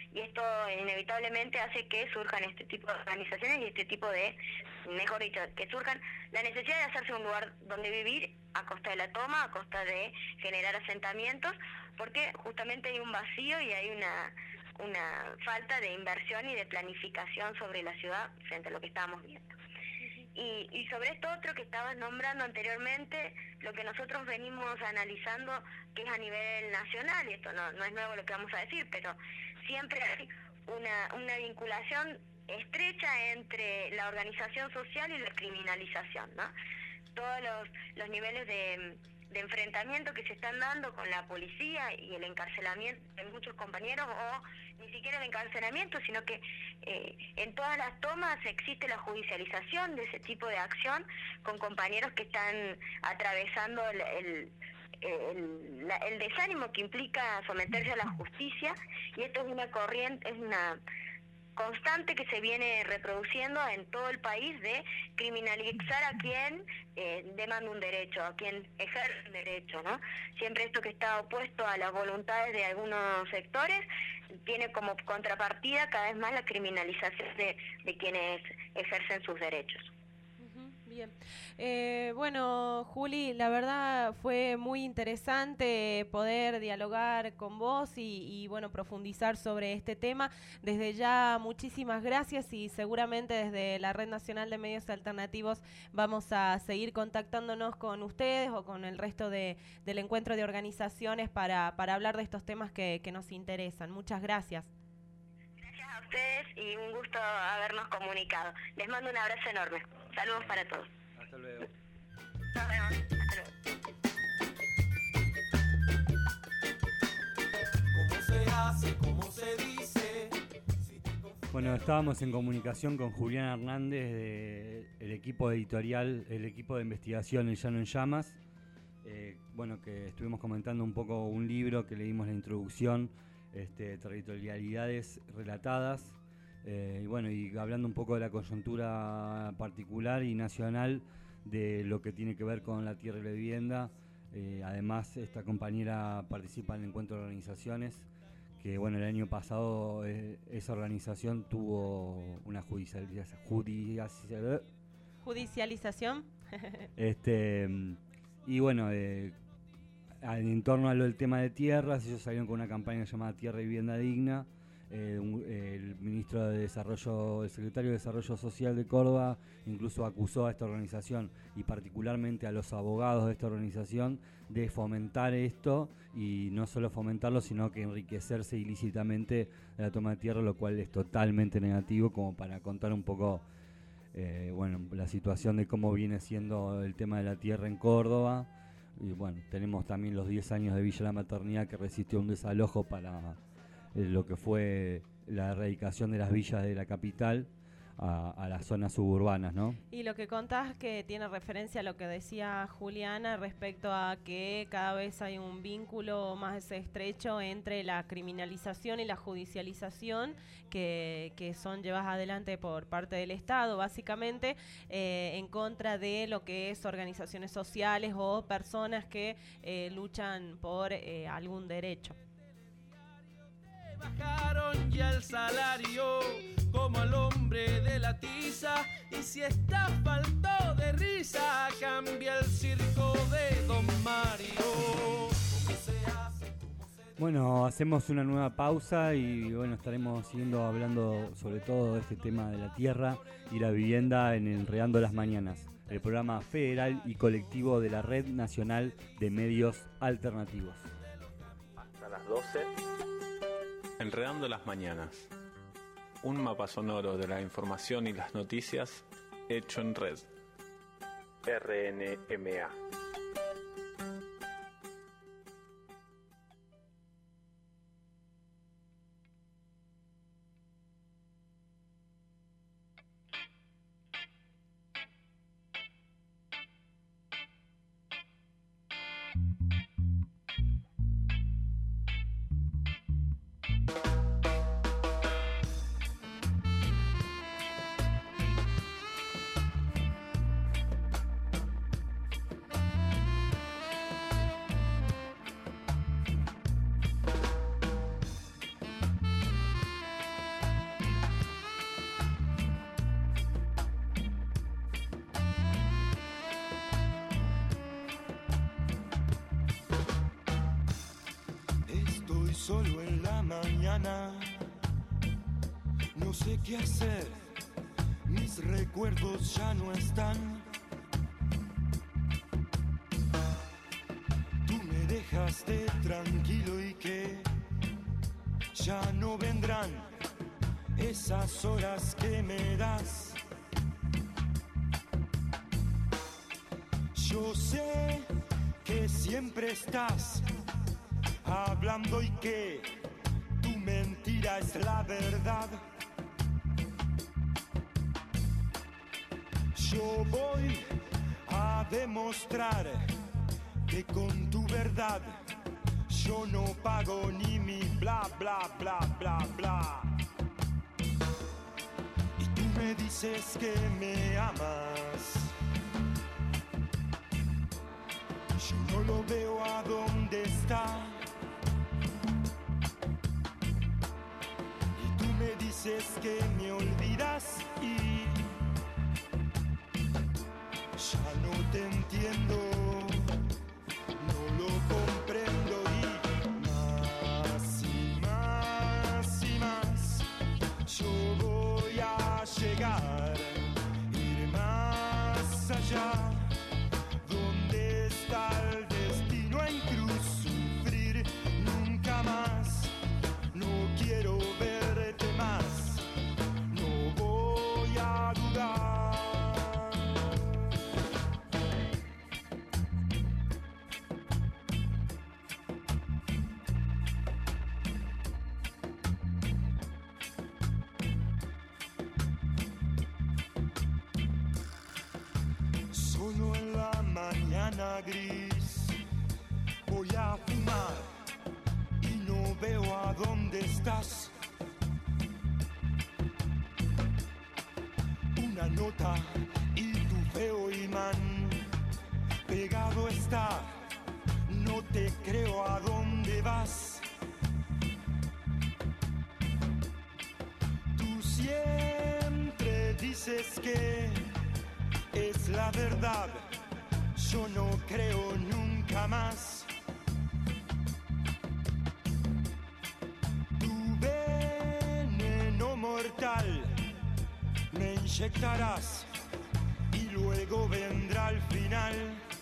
y esto inevitablemente hace que surjan este tipo de organizaciones y este tipo de, mejor dicho, que surjan la necesidad de hacerse un lugar donde vivir a costa de la toma, a costa de generar asentamientos, porque justamente hay un vacío y hay una falta de inversión y de planificación sobre la ciudad frente a lo que estábamos viendo. Y sobre esto otro que estabas nombrando anteriormente, lo que nosotros venimos analizando, que es a nivel nacional, y esto no es nuevo lo que vamos a decir, pero siempre hay una vinculación estrecha entre la organización social y la criminalización, ¿no? Todos los niveles de enfrentamiento que se están dando con la policía y el encarcelamiento de muchos compañeros, o ni siquiera el encarcelamiento, sino que en todas las tomas existe la judicialización de ese tipo de acción con compañeros que están atravesando el desánimo que implica someterse a la justicia, y esto es una corriente, es una constante que se viene reproduciendo en todo el país de criminalizar a quien demanda un derecho, a quien ejerce un derecho, ¿no? Siempre esto que está opuesto a las voluntades de algunos sectores tiene como contrapartida cada vez más la criminalización de quienes ejercen sus derechos. Bien. Bueno, Juli, la verdad fue muy interesante poder dialogar con vos y bueno, profundizar sobre este tema. Desde ya, muchísimas gracias, y seguramente desde la Red Nacional de Medios Alternativos vamos a seguir contactándonos con ustedes o con el resto del encuentro de organizaciones para hablar de estos temas que nos interesan. Muchas gracias. Gracias a ustedes y un gusto habernos comunicado. Les mando un abrazo enorme. Saludos para todos. Hasta luego. Hasta luego. ¿Cómo se hace? ¿Cómo se dice? Bueno, estábamos en comunicación con Julián Hernández del equipo editorial, el equipo de investigación El Llano en Llamas. Bueno, que estuvimos comentando un poco un libro que leímos la introducción, Territorialidades Relatadas. Y bueno, y hablando un poco de la coyuntura particular y nacional de lo que tiene que ver con la tierra y la vivienda. Además, esta compañera participa en el encuentro de organizaciones, que bueno, el año pasado esa organización tuvo una judicialización. Y bueno, en torno a lo del tema de tierras, ellos salieron con una campaña llamada Tierra y Vivienda Digna. El ministro de Desarrollo, el secretario de Desarrollo Social de Córdoba, incluso acusó a esta organización y particularmente a los abogados de esta organización de fomentar esto, y no solo fomentarlo, sino que enriquecerse ilícitamente de la toma de tierra, lo cual es totalmente negativo, como para contar un poco bueno, la situación de cómo viene siendo el tema de la tierra en Córdoba. Y bueno, tenemos también los 10 años de Villa La Maternidad, que resistió un desalojo para lo que fue la erradicación de las villas de la capital a las zonas suburbanas, ¿no? Y lo que contás que tiene referencia a lo que decía Juliana respecto a que cada vez hay un vínculo más estrecho entre la criminalización y la judicialización que son llevadas adelante por parte del Estado, básicamente en contra de lo que es organizaciones sociales o personas que luchan por algún derecho. Bajaron ya el salario como al hombre de la tiza, y si está falto de risa cambia el circo de Don Mario. Bueno, hacemos una nueva pausa y bueno, estaremos siguiendo hablando sobre todo de este tema de la tierra y la vivienda en Enredando las Mañanas, el programa federal y colectivo de la Red Nacional de Medios Alternativos. Hasta las 12. Enredando las Mañanas, un mapa sonoro de la información y las noticias hecho en red. RNMA. solo en la mañana. No sé qué hacer, mis recuerdos ya no están. Tú me dejaste tranquilo y que ya no vendrán esas horas que me das. Yo sé que siempre estás hablando y que tu mentira es la verdad. Yo voy a demostrar que con tu verdad yo no pago ni mi bla bla bla bla bla. Y tú me dices que me amas. Yo no lo veo a dónde está. Y tú me dices que me olvidas y ya no te entiendo, no lo comprendo y más y más yo voy a llegar, ir más allá. ¿Dónde está el destino en cruz? Sufrir nunca más. No quiero verte más. No voy a dudar. Solo en la mañana gris voy a fumar y no veo a dónde estás. Una nota y tu feo imán pegado está. No te creo a dónde vas. Tú siempre dices que es la verdad, yo no creo nunca más. Tu veneno mortal me inyectarás y luego vendrá el final.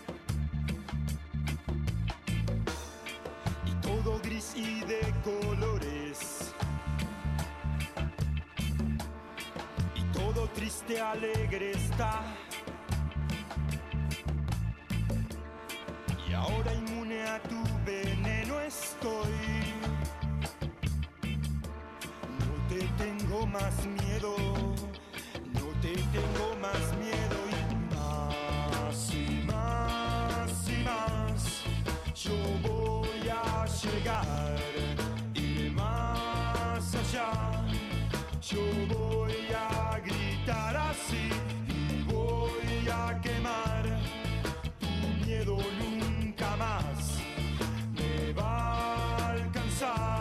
Y todo gris y de colores. Y todo triste, alegre está. Y ahora inmune a tu veneno estoy. No te tengo más miedo, no te tengo más miedo. Y más, yo voy a llegar, ir más allá. Yo voy a gritar así y voy a quemar. Tu miedo nunca más me va a alcanzar.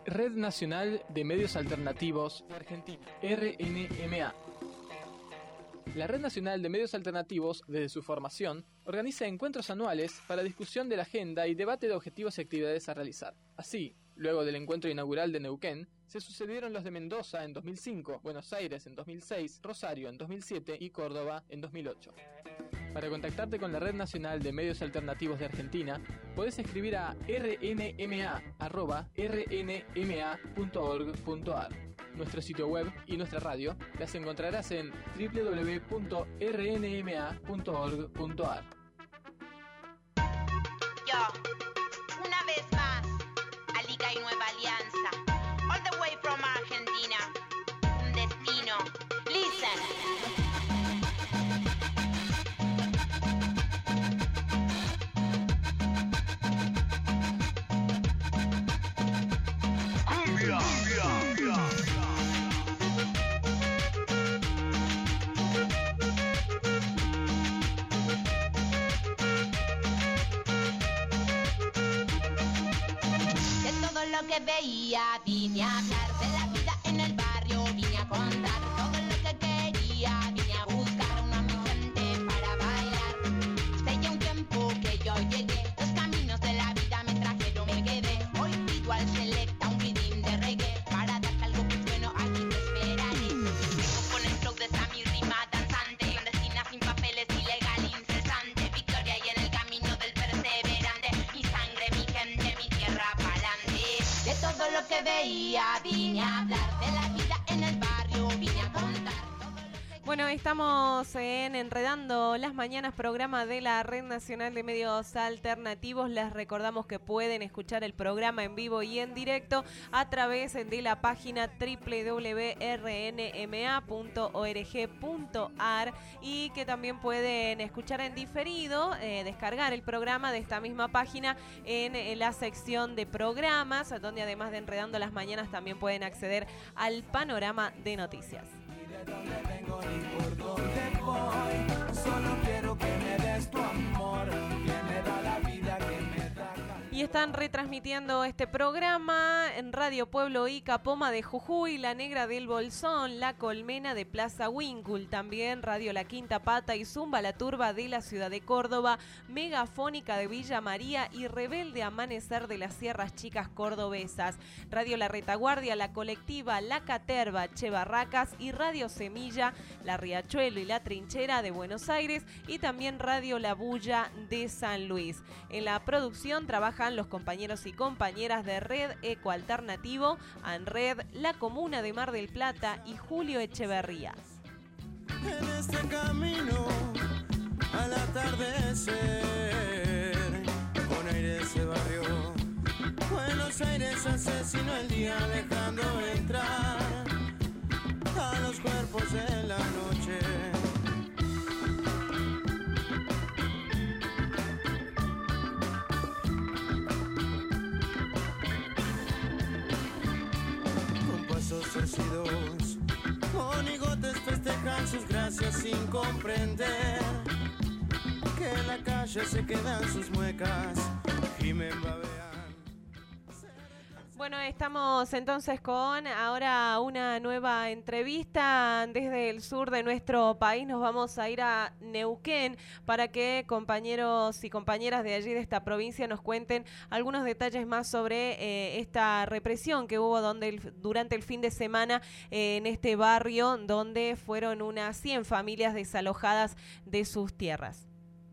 Red Nacional de Medios Alternativos de Argentina, RNMA. La Red Nacional de Medios Alternativos, desde su formación, organiza encuentros anuales para discusión de la agenda y debate de objetivos y actividades a realizar. Así, luego del encuentro inaugural de Neuquén, se sucedieron los de Mendoza en 2005, Buenos Aires en 2006, Rosario en 2007 y Córdoba en 2008. Para contactarte con la Red Nacional de Medios Alternativos de Argentina, podés escribir a rnma@rnma.org.ar. Nuestro sitio web y nuestra radio las encontrarás en www.rnma.org.ar. Yo, una vez más, Alica y Nueva Alianza, all the way from Argentina, un destino, listen. Que veía, vine a hablar de la vida en el barrio, vine a contar todo lo que quería, vine a buscar una mi gente para bailar. Hace ya un tiempo que yo llegué, los caminos de la vida me trajeron, me quedé. Hoy pido al Selecta un rhythm de reggae, para darte algo muy bueno, aquí te esperaré. Vengo con el flow de esa mi rima danzante, clandestina sin papeles, ilegal, incesante. Victoria y en el camino del perseverante, mi sangre, mi gente, mi tierra pa'lante. De todo lo que veía, vine a hablar de la vida en el barrio, vine a contar. Bueno, estamos en Enredando las Mañanas, programa de la Red Nacional de Medios Alternativos. Les recordamos que pueden escuchar el programa en vivo y en directo a través de la página www.rnma.org.ar y que también pueden escuchar en diferido, descargar el programa de esta misma página en la sección de programas, donde además de Enredando las Mañanas también pueden acceder al panorama de noticias. De dónde vengo ni por dónde voy, solo quiero que me des tu amor, que me da la vida, que me da calor. Y están retransmitiendo este programa en Radio Pueblo Ica, Poma de Jujuy, La Negra del Bolsón, La Colmena de Plaza Winkle, también Radio La Quinta Pata y Zumba La Turba de la ciudad de Córdoba, Megafónica de Villa María y Rebelde Amanecer de las Sierras Chicas cordobesas, Radio La Retaguardia, La Colectiva, La Caterva, Che Barracas y Radio Semilla, La Riachuelo y La Trinchera de Buenos Aires y también Radio La Bulla de San Luis. En la producción trabajan los compañeros y compañeras de Red Eco Alternativo, ANRED, La Comuna de Mar del Plata y Julio Echeverría. En este camino al atardecer, con aire ese barrio, Buenos Aires asesino el día dejando entrar a los cuerpos de la noche. Torcidos, monigotes festejan sus gracias sin comprender que en la calle se quedan sus muecas, gimen, babean. Bueno, estamos entonces con ahora una nueva entrevista desde el sur de nuestro país. Nos vamos a ir a Neuquén para que compañeros y compañeras de allí, de esta provincia, nos cuenten algunos detalles más sobre esta represión que hubo durante el fin de semana en este barrio, donde fueron unas 100 familias desalojadas de sus tierras.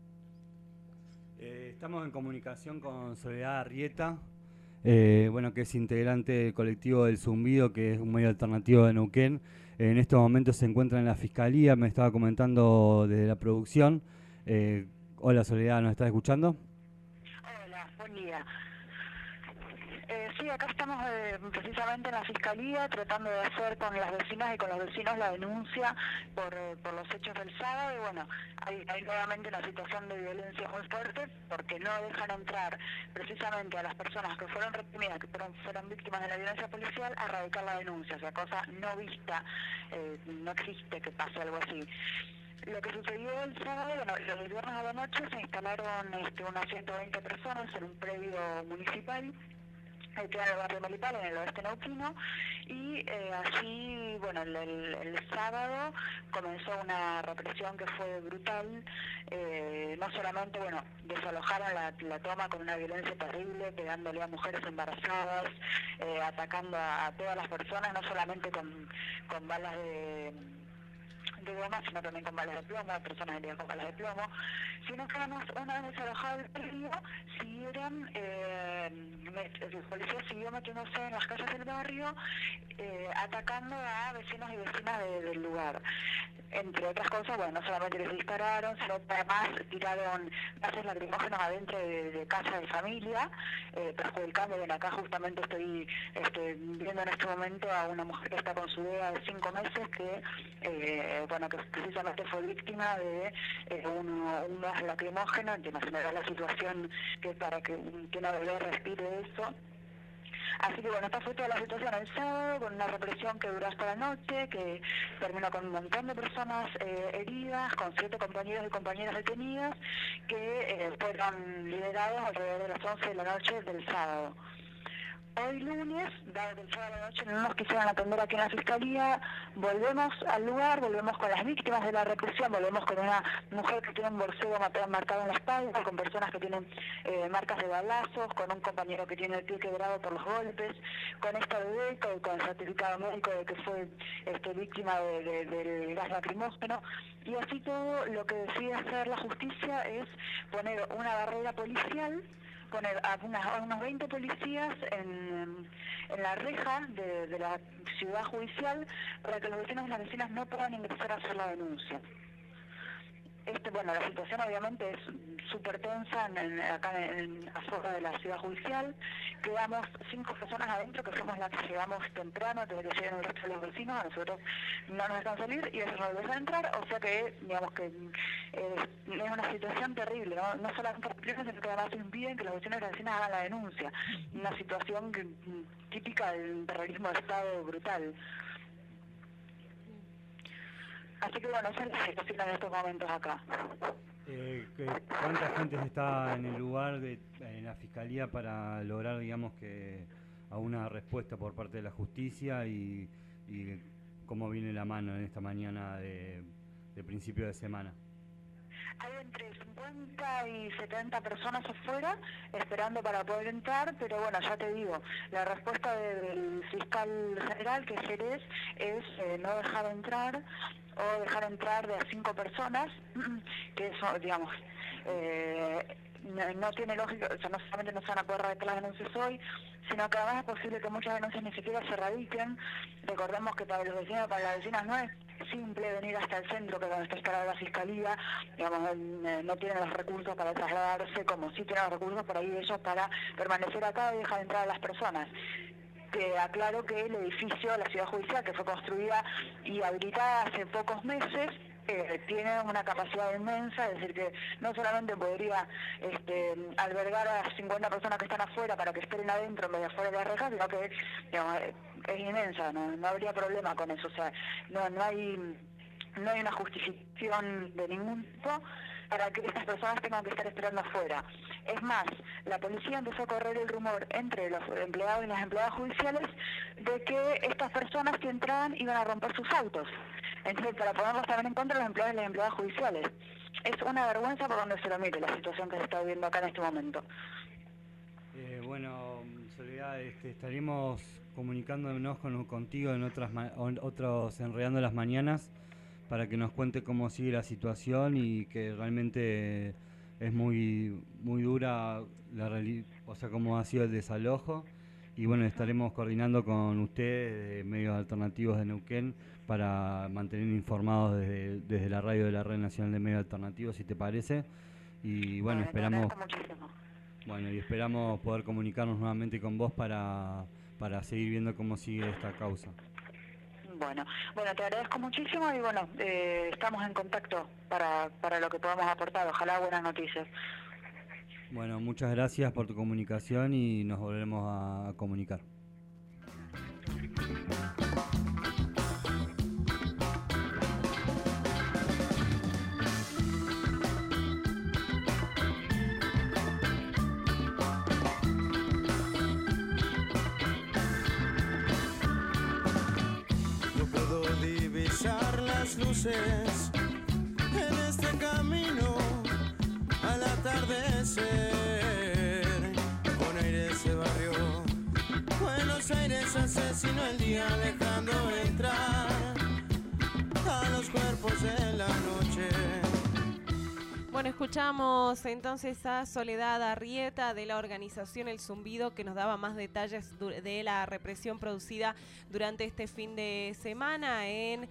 Estamos en comunicación con Soledad Arrieta, que es integrante del colectivo del Zumbido, que es un medio alternativo de Neuquén. En estos momentos se encuentra en la Fiscalía, me estaba comentando desde la producción. Hola Soledad, ¿nos estás escuchando? Hola, buen día. Sí, acá estamos precisamente en la Fiscalía tratando de hacer con las vecinas y con los vecinos la denuncia por los hechos del sábado y bueno, hay nuevamente una situación de violencia muy fuerte porque no dejan entrar precisamente a las personas que fueron reprimidas, que fueron víctimas de la violencia policial a radicar la denuncia, o sea, cosa no vista, no existe que pase algo así. Lo que sucedió el sábado, bueno, el viernes a la noche se instalaron unas 120 personas en un predio municipal queda en el barrio Melipal, en el oeste neuquino, y así, bueno, el sábado comenzó una represión que fue brutal. No solamente, bueno, desalojaron la toma con una violencia terrible, pegándole a mujeres embarazadas, atacando a todas las personas, no solamente con balas de goma, sino también con balas de plomo, personas heridas con balas de plomo, sino que además, una vez desalojado el barrio, el policía siguió metiéndose en las calles del barrio, atacando a vecinos y vecinas del lugar. Entre otras cosas, bueno, no solamente les dispararon, sino que además tiraron gases lacrimógenos adentro de casa de familia, perjudicando. Bien, acá justamente estoy viendo en este momento a una mujer que está con su bebé de 5 meses que, bueno, que precisamente fue víctima de un gas lacrimógeno. Imaginarás la situación que para que una bebé respire eso. Así que bueno, esta fue toda la situación el sábado, con una represión que duró hasta la noche, que terminó con un montón de personas heridas, con 7 compañeros y compañeras detenidas, que fueron liberados alrededor de las 11 de la noche del sábado. Hoy lunes, dado que el sábado a la noche no nos quisieron atender aquí en la Fiscalía, volvemos al lugar, volvemos con las víctimas de la represión, volvemos con una mujer que tiene un borseo marcado en la espalda, con personas que tienen marcas de balazos, con un compañero que tiene el pie quebrado por los golpes, con esta bebé, con el certificado médico de que fue víctima del gas lacrimógeno, y así todo lo que decide hacer la justicia es poner una barrera policial, poner a unos 20 policías en la reja de la ciudad judicial para que los vecinos y las vecinas no puedan ingresar a hacer la denuncia. Bueno, la situación obviamente es súper tensa acá afuera de la ciudad judicial. Quedamos 5 personas adentro, que somos las que llegamos temprano, desde que llegan el resto de los vecinos. A nosotros no nos dejan salir y ellos no nos dejan entrar, o sea que, digamos que es una situación terrible, no solamente represión, sino que además impiden que los vecinos y las vecinas hagan la denuncia. Una situación típica del terrorismo de Estado brutal. Así que bueno, esa es la situación en estos momentos acá. ¿Cuánta gente está en el lugar, en la Fiscalía, para lograr, digamos, que a una respuesta por parte de la justicia y cómo viene la mano en esta mañana de principio de semana? Hay entre 50 y 70 personas afuera esperando para poder entrar, pero bueno, ya te digo, la respuesta del fiscal general, que es Jerez, es no dejar entrar o dejar entrar de a 5 personas, que eso, digamos, no tiene lógica. O sea, no solamente no se van a poder radicar las denuncias hoy, sino que además es posible que muchas denuncias ni siquiera se radiquen. Recordemos que para los vecinos, para las vecinas, no es simple venir hasta el centro, que donde está instalada la Fiscalía, digamos, no tienen los recursos para trasladarse, como sí tienen los recursos por ahí ellos para permanecer acá y dejar entrar a las personas. Que aclaro que el edificio de la ciudad judicial, que fue construida y habilitada hace pocos meses, tiene una capacidad inmensa, es decir, que no solamente podría albergar a 50 personas que están afuera para que esperen adentro en vez de afuera de las rejas, sino que, digamos, es inmensa, no habría problema con eso. O sea, no hay una justificación de ningún tipo para que estas personas tengan que estar esperando afuera. Es más, la policía empezó a correr el rumor entre los empleados y las empleadas judiciales de que estas personas que entraban iban a romper sus autos. Entonces, para ponerlos también en contra, los empleados y las empleadas judiciales. Es una vergüenza por donde se lo mire la situación que se está viviendo acá en este momento. Bueno, Soledad, estaremos comunicándonos contigo en otros Enredando las Mañanas, para que nos cuente cómo sigue la situación, y que realmente es muy dura o sea, cómo ha sido el desalojo. Y bueno, estaremos coordinando con usted de Medios Alternativos de Neuquén para mantener informados desde la radio de la Red Nacional de Medios Alternativos, si te parece. Y bueno, esperamos poder comunicarnos nuevamente con vos para seguir viendo cómo sigue esta causa. Bueno, te agradezco muchísimo y bueno, estamos en contacto para lo que podamos aportar. Ojalá buenas noticias. Bueno, muchas gracias por tu comunicación y nos volveremos a comunicar. luces en este camino al atardecer. Con aire ese barrio, Buenos Aires asesino el día, dejando entrar a los cuerpos en la noche. Bueno, escuchamos entonces a Soledad Arrieta de la organización El Zumbido, que nos daba más detalles de la represión producida durante este fin de semana en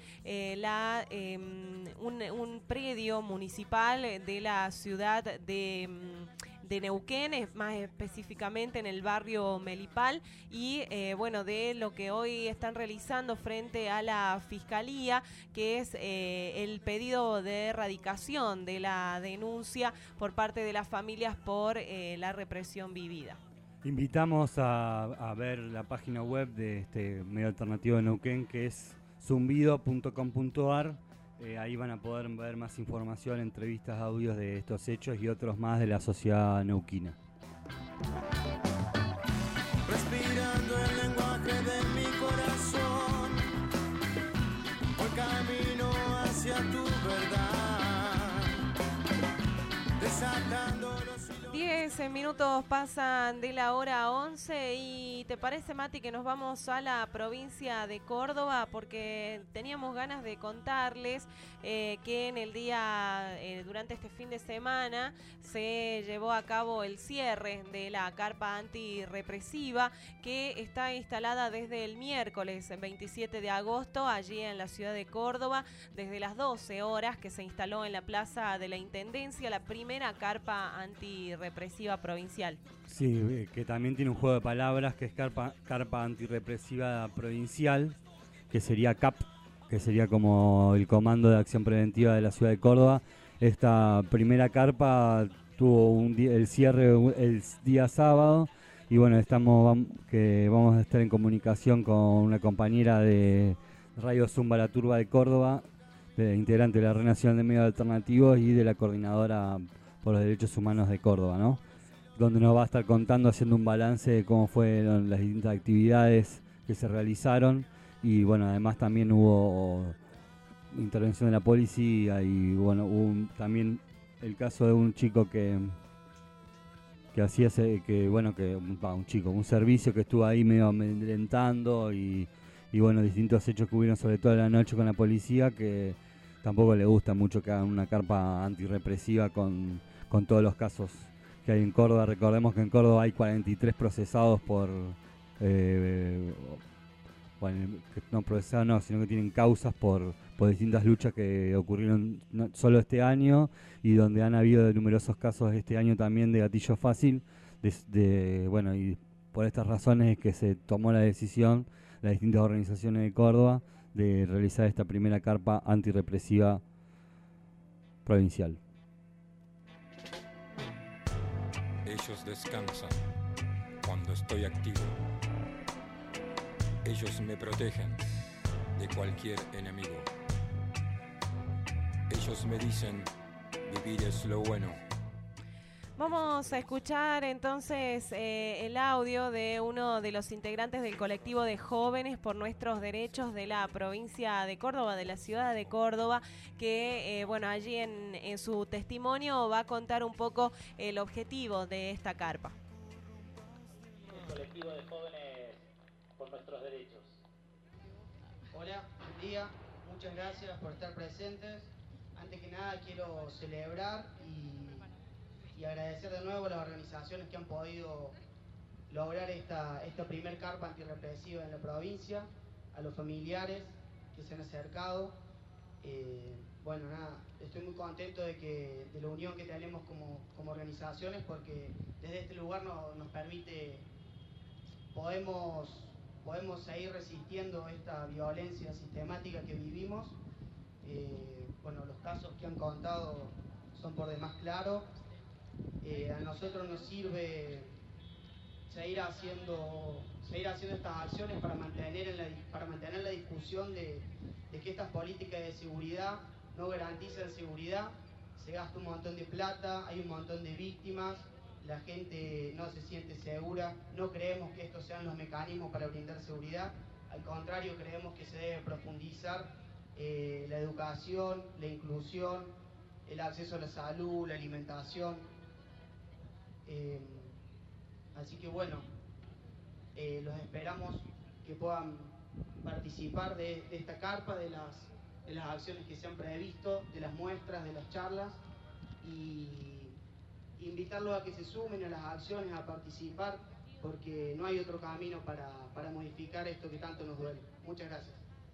un predio municipal de la ciudad de Neuquén, más específicamente en el barrio Melipal, y bueno, de lo que hoy están realizando frente a la Fiscalía, que es el pedido de erradicación de la denuncia por parte de las familias por la represión vivida. Invitamos a ver la página web de este medio alternativo de Neuquén, que es zumbido.com.ar. Ahí van a poder ver más información, entrevistas, audios de estos hechos y otros más de la sociedad neuquina. Respirando el lenguaje de mi corazón, voy camino hacia tu verdad, desatando los hilos. 10 minutos pasan de la hora 11 y ¿te parece, Mati, que nos vamos a la provincia de Córdoba? Porque teníamos ganas de contarles que en el día, durante este fin de semana, se llevó a cabo el cierre de la carpa antirrepresiva que está instalada desde el miércoles 27 de agosto allí en la ciudad de Córdoba, desde las 12 horas que se instaló en la Plaza de la Intendencia la primera carpa antirrepresiva provincial. Sí, que también tiene un juego de palabras, que es carpa antirrepresiva provincial, que sería CAP, que sería como el Comando de Acción Preventiva de la ciudad de Córdoba. Esta primera carpa tuvo el cierre el día sábado y bueno, vamos a estar en comunicación con una compañera de Radio Zumba La Turba de Córdoba, integrante de la Red Nacional de Medios Alternativos y de la Coordinadora por los Derechos Humanos de Córdoba, ¿no? Donde nos va a estar contando, haciendo un balance de cómo fueron las distintas actividades que se realizaron y bueno, además también hubo intervención de la policía y bueno, hubo también el caso de un chico que hacía un servicio que estuvo ahí medio amedrentando y bueno, distintos hechos que hubieron sobre todo en la noche con la policía, que tampoco le gusta mucho que hagan una carpa antirrepresiva con todos los casos que hay en Córdoba. Recordemos que en Córdoba hay 43 procesados no procesados no, sino que tienen causas por distintas luchas que ocurrieron no solo este año y donde han habido numerosos casos este año también de gatillo fácil, y por estas razones es que se tomó la decisión, las distintas organizaciones de Córdoba, de realizar esta primera carpa antirrepresiva provincial. Ellos descansan cuando estoy activo. Ellos me protegen de cualquier enemigo. Ellos me dicen, vivir es lo bueno. Vamos a escuchar entonces el audio de uno de los integrantes del colectivo de jóvenes por nuestros derechos de la provincia de Córdoba, de la ciudad de Córdoba, que allí en su testimonio va a contar un poco el objetivo de esta carpa. El colectivo de jóvenes por nuestros derechos. Hola, buen día, muchas gracias por estar presentes. Antes que nada quiero celebrar y agradecer de nuevo a las organizaciones que han podido lograr esta primer carpa antirrepresiva en la provincia, a los familiares que se han acercado. Estoy muy contento de la unión que tenemos como organizaciones, porque desde este lugar nos permite, podemos seguir resistiendo esta violencia sistemática que vivimos. Los casos que han contado son por demás claros. A nosotros nos sirve seguir haciendo estas acciones para mantener la discusión de que estas políticas de seguridad no garantizan seguridad. Se gasta un montón de plata, hay un montón de víctimas, la gente no se siente segura. No creemos que estos sean los mecanismos para brindar seguridad, al contrario, creemos que se debe profundizar la educación, la inclusión, el acceso a la salud, la alimentación. Así que bueno, los esperamos que puedan participar de esta carpa, de las acciones que se han previsto, de las muestras, de las charlas, y invitarlos a que se sumen a las acciones, a participar, porque no hay otro camino para modificar esto que tanto nos duele. Muchas gracias.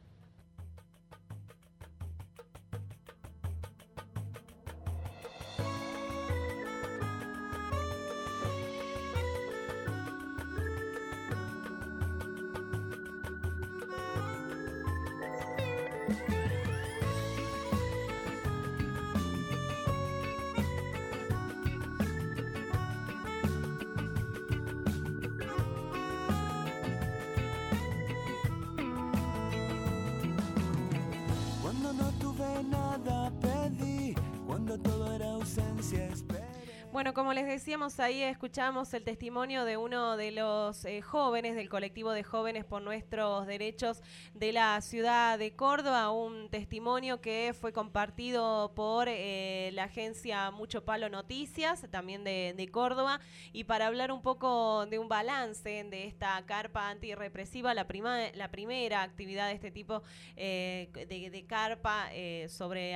Bueno, como les decíamos, ahí escuchamos el testimonio de uno de los jóvenes del colectivo de Jóvenes por Nuestros Derechos de la ciudad de Córdoba, un testimonio que fue compartido por la agencia Mucho Palo Noticias, también de Córdoba, y para hablar un poco de un balance de esta carpa antirrepresiva, la primera actividad de este tipo de carpa sobre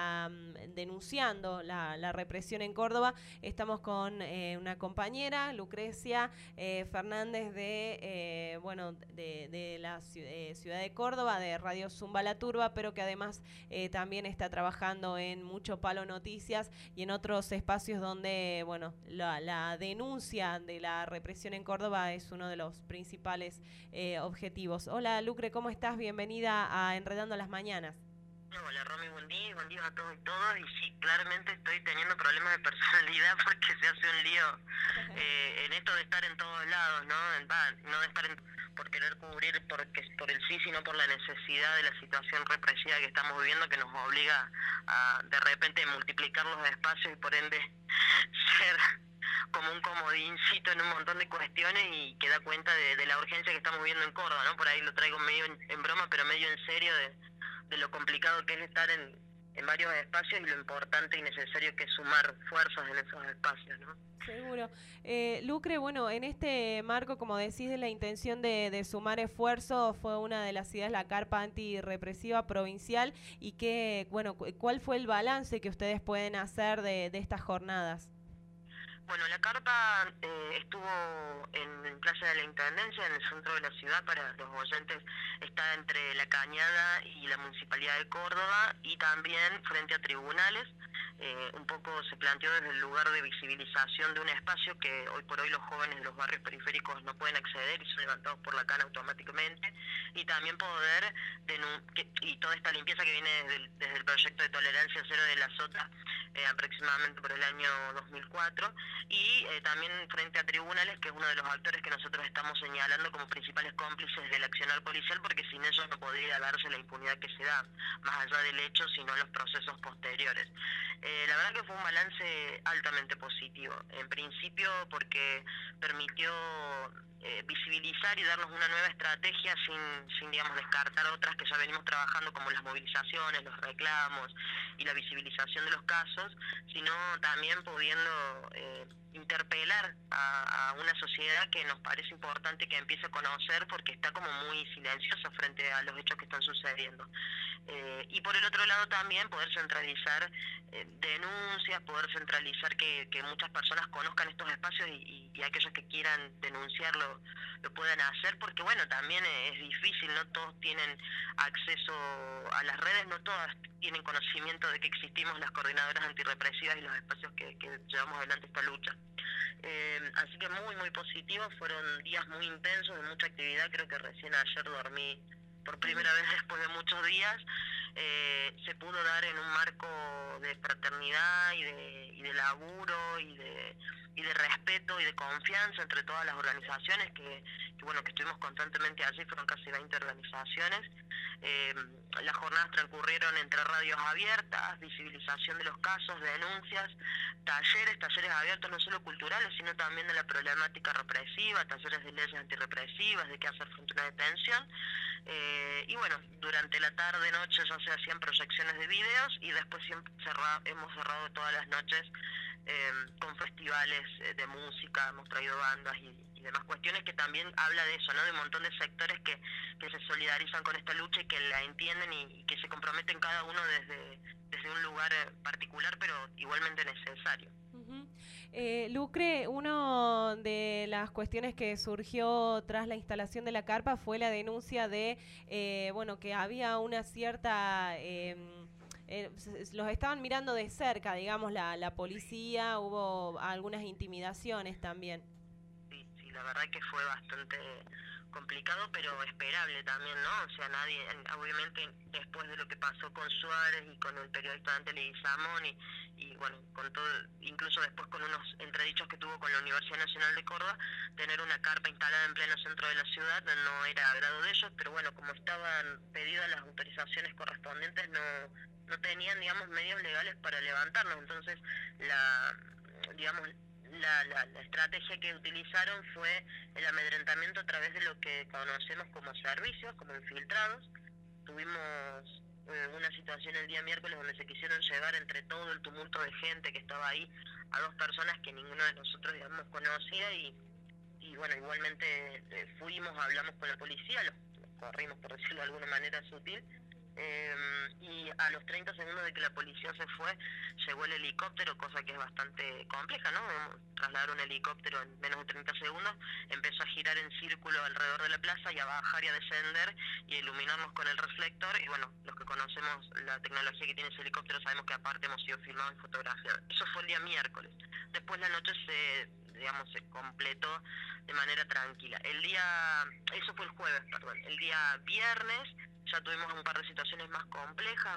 denunciando la represión en Córdoba. Estamos con una compañera, Lucrecia Fernández de la ciudad de Córdoba, de Radio Zumba La Turba, pero que además también está trabajando en Mucho Palo Noticias y en otros espacios donde la denuncia de la represión en Córdoba es uno de los principales objetivos. Hola Lucre, ¿cómo estás? Bienvenida a Enredando las Mañanas. Hola Romy, buen día a todos y todas. Y sí, claramente estoy teniendo problemas de personalidad porque se hace un lío en esto de estar en todos lados, ¿no? No de estar por querer cubrir por el sí, sino por la necesidad de la situación represiva que estamos viviendo, que nos obliga a de repente multiplicar los espacios y por ende ser como un comodincito en un montón de cuestiones, y que da cuenta de la urgencia que estamos viviendo en Córdoba, ¿no? Por ahí lo traigo medio en broma, pero medio en serio, de lo complicado que es estar en varios espacios y lo importante y necesario que es sumar fuerzas en esos espacios, ¿no? Seguro. Lucre, en este marco, como decís, de la intención de sumar esfuerzos, fue una de las ideas la carpa antirrepresiva provincial, y ¿cuál fue el balance que ustedes pueden hacer de estas jornadas? Bueno, la carpa estuvo en Plaza de la Intendencia, en el centro de la ciudad. Para los oyentes, está entre La Cañada y la Municipalidad de Córdoba, y también frente a tribunales. Un poco se planteó desde el lugar de visibilización de un espacio que hoy por hoy los jóvenes de los barrios periféricos no pueden acceder y son levantados por la cana automáticamente, y también poder y toda esta limpieza que viene desde el proyecto de tolerancia cero de la SOTA, aproximadamente por el año 2004, y también frente a tribunales, que es uno de los actores que nosotros estamos señalando como principales cómplices del accionar policial, porque sin ellos no podría darse la impunidad que se da, más allá del hecho, sino los procesos posteriores. La verdad que fue un balance altamente positivo, en principio porque permitió visibilizar y darnos una nueva estrategia sin digamos, descartar otras que ya venimos trabajando, como las movilizaciones, los reclamos y la visibilización de los casos, sino también pudiendo interpelar a una sociedad que nos parece importante que empiece a conocer, porque está como muy silenciosa frente a los hechos que están sucediendo. Y por el otro lado también poder centralizar denuncias, poder centralizar que muchas personas conozcan estos espacios y aquellos que quieran denunciarlo lo puedan hacer, porque también es difícil, no todos tienen acceso a las redes, no todas tienen conocimiento de que existimos las coordinadoras antirrepresivas y los espacios que llevamos adelante esta lucha. Así que muy muy positivo, fueron días muy intensos, de mucha actividad. Creo que recién ayer dormí por primera vez después de muchos días. Se pudo dar en un marco de fraternidad y de laburo y de respeto y de confianza entre todas las organizaciones que estuvimos constantemente allí. Fueron casi 20 organizaciones. Las jornadas transcurrieron entre radios abiertas, visibilización de los casos, denuncias, talleres abiertos no solo culturales, sino también de la problemática represiva, talleres de leyes antirrepresivas, de qué hacer frente a una detención. Y bueno, durante la tarde-noche ya se hacían proyecciones de videos y después hemos cerrado todas las noches con festivales de música, hemos traído bandas y demás cuestiones, que también habla de eso, ¿no? De un montón de sectores que se solidarizan con esta lucha y que la entienden y que se comprometen cada uno desde un lugar particular, pero igualmente necesario. Lucre, una de las cuestiones que surgió tras la instalación de la carpa fue la denuncia de que había una cierta... los estaban mirando de cerca, digamos, la policía, hubo algunas intimidaciones también. Sí, la verdad que fue bastante complicado, pero esperable también, ¿no? O sea, nadie, obviamente, después de lo que pasó con Suárez y con el periodista Dante Leguizamón y bueno, con todo, incluso después con unos entredichos que tuvo con la Universidad Nacional de Córdoba, tener una carpa instalada en pleno centro de la ciudad no era agrado de ellos, pero bueno, como estaban pedidas las autorizaciones correspondientes, no tenían, digamos, medios legales para levantarnos. Entonces la estrategia que utilizaron fue el amedrentamiento a través de lo que conocemos como servicios, como infiltrados. Tuvimos una situación el día miércoles donde se quisieron llevar entre todo el tumulto de gente que estaba ahí a 2 personas que ninguno de nosotros, digamos, conocía y bueno, igualmente hablamos con la policía, los corrimos, por decirlo de alguna manera sutil. Y a los 30 segundos de que la policía se fue, llegó el helicóptero, cosa que es bastante compleja, ¿no? Trasladar un helicóptero en menos de 30 segundos, empezó a girar en círculo alrededor de la plaza y a bajar y a descender y a iluminarnos con el reflector. Y bueno, los que conocemos la tecnología que tiene ese helicóptero sabemos que aparte hemos sido filmados y fotografiados. Eso fue el día miércoles. Después la noche se completó de manera tranquila. Eso fue el jueves, perdón. El día viernes ya tuvimos un par de situaciones más complejas,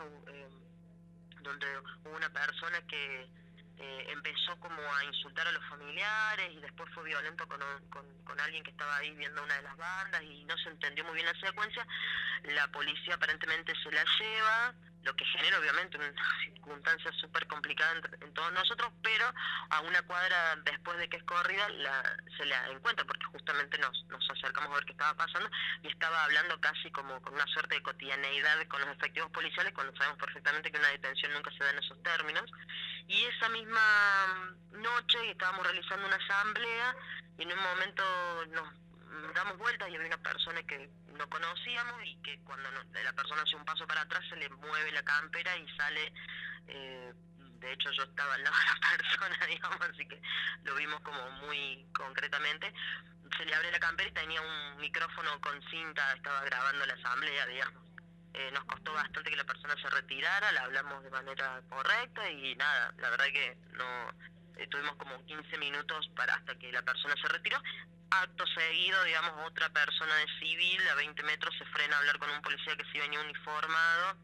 donde hubo una persona que empezó como a insultar a los familiares y después fue violento con alguien que estaba ahí viendo una de las bandas y no se entendió muy bien la secuencia. La policía aparentemente se la lleva, lo que genera obviamente una circunstancia súper complicada en todos nosotros, pero a una cuadra después de que es corrida se la encuentra, porque justamente nos acercamos a ver qué estaba pasando y estaba hablando casi como con una suerte de cotidianeidad con los efectivos policiales, cuando sabemos perfectamente que una detención nunca se da en esos términos. Y esa misma noche estábamos realizando una asamblea y en un momento nos damos vueltas y había una persona que no conocíamos y que cuando la persona hace un paso para atrás se le mueve la campera y sale, de hecho yo estaba al lado de la persona, digamos, así que lo vimos como muy concretamente, se le abre la campera y tenía un micrófono con cinta, estaba grabando la asamblea, digamos. Nos costó bastante que la persona se retirara, la hablamos de manera correcta y nada, la verdad que tuvimos como 15 minutos hasta que la persona se retiró. Acto seguido, digamos, otra persona de civil a 20 metros se frena a hablar con un policía que sí venía uniformado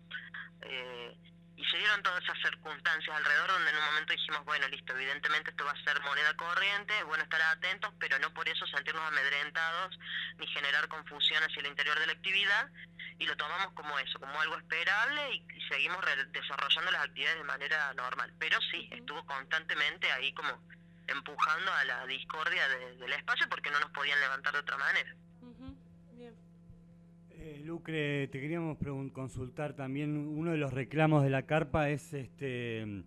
y se dieron todas esas circunstancias alrededor donde en un momento dijimos, bueno, listo, evidentemente esto va a ser moneda corriente, es bueno estar atentos, pero no por eso sentirnos amedrentados ni generar confusión hacia el interior de la actividad, y lo tomamos como eso, como algo esperable y seguimos desarrollando las actividades de manera normal, pero sí, estuvo constantemente ahí como empujando a la discordia del espacio porque no nos podían levantar de otra manera. Bien. Lucre, te queríamos consultar también, uno de los reclamos de la carpa es que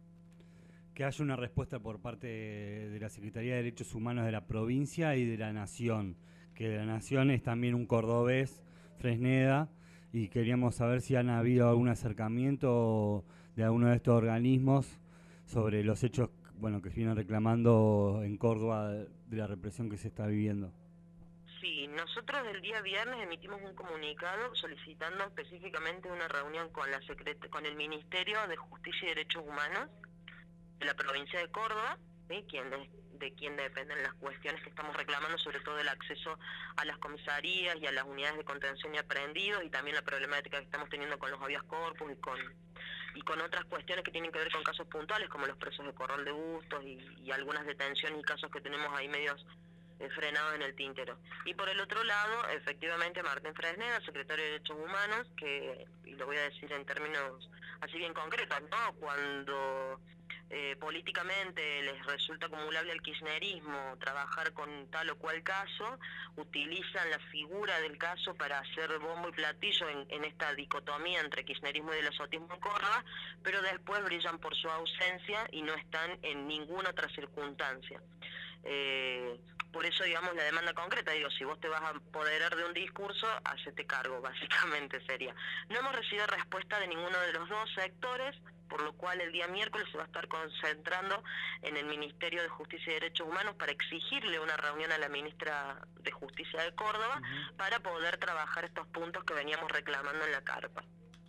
haya una respuesta por parte de la Secretaría de Derechos Humanos de la provincia y de la Nación, que de la Nación es también un cordobés, Fresneda, y queríamos saber si han habido algún acercamiento de alguno de estos organismos sobre los hechos que se vienen reclamando en Córdoba de la represión que se está viviendo. Sí, nosotros el día viernes emitimos un comunicado solicitando específicamente una reunión con el Ministerio de Justicia y Derechos Humanos de la provincia de Córdoba, ¿sí? de quien dependen las cuestiones que estamos reclamando, sobre todo el acceso a las comisarías y a las unidades de contención y aprehendidos, y también la problemática que estamos teniendo con los habeas corpus y y con otras cuestiones que tienen que ver con casos puntuales, como los presos de Corral de Bustos y algunas detenciones y casos que tenemos ahí medios frenados en el tintero. Y por el otro lado, efectivamente, Martín Fresneda, secretario de Derechos Humanos, que, y lo voy a decir en términos así bien concretos, ¿no? Cuando políticamente les resulta acumulable al kirchnerismo trabajar con tal o cual caso, utilizan la figura del caso para hacer bombo y platillo en esta dicotomía entre kirchnerismo y el azotismo en Córdoba, pero después brillan por su ausencia y no están en ninguna otra circunstancia. Por eso, digamos, la demanda concreta, digo, si vos te vas a apoderar de un discurso, hacete cargo, básicamente sería. No hemos recibido respuesta de ninguno de los dos sectores, por lo cual el día miércoles se va a estar concentrando en el Ministerio de Justicia y Derechos Humanos para exigirle una reunión a la ministra de Justicia de Córdoba para poder trabajar estos puntos que veníamos reclamando en la carpa.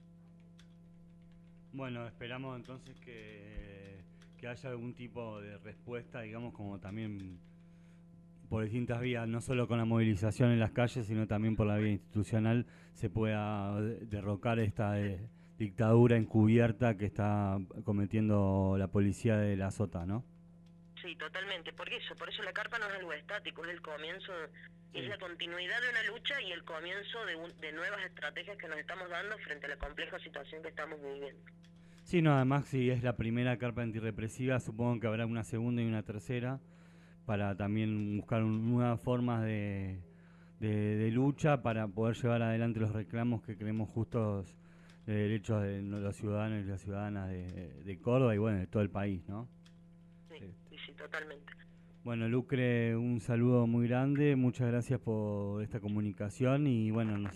Bueno, esperamos entonces que haya algún tipo de respuesta, digamos, como también por distintas vías, no solo con la movilización en las calles, sino también por la vía institucional, se pueda derrocar esta dictadura encubierta que está cometiendo la policía de la Sota, ¿no? Sí, totalmente, por eso la carpa no es algo estático, es el comienzo, es la continuidad de una lucha y el comienzo de nuevas estrategias que nos estamos dando frente a la compleja situación que estamos viviendo. Sí, no, además si es la primera carpa antirrepresiva, supongo que habrá una segunda y una tercera para también buscar nuevas formas de lucha para poder llevar adelante los reclamos que creemos justos de derechos de los ciudadanos y las ciudadanas de Córdoba y bueno, de todo el país, ¿no? Sí, totalmente. Bueno, Lucre, un saludo muy grande, muchas gracias por esta comunicación y bueno, nos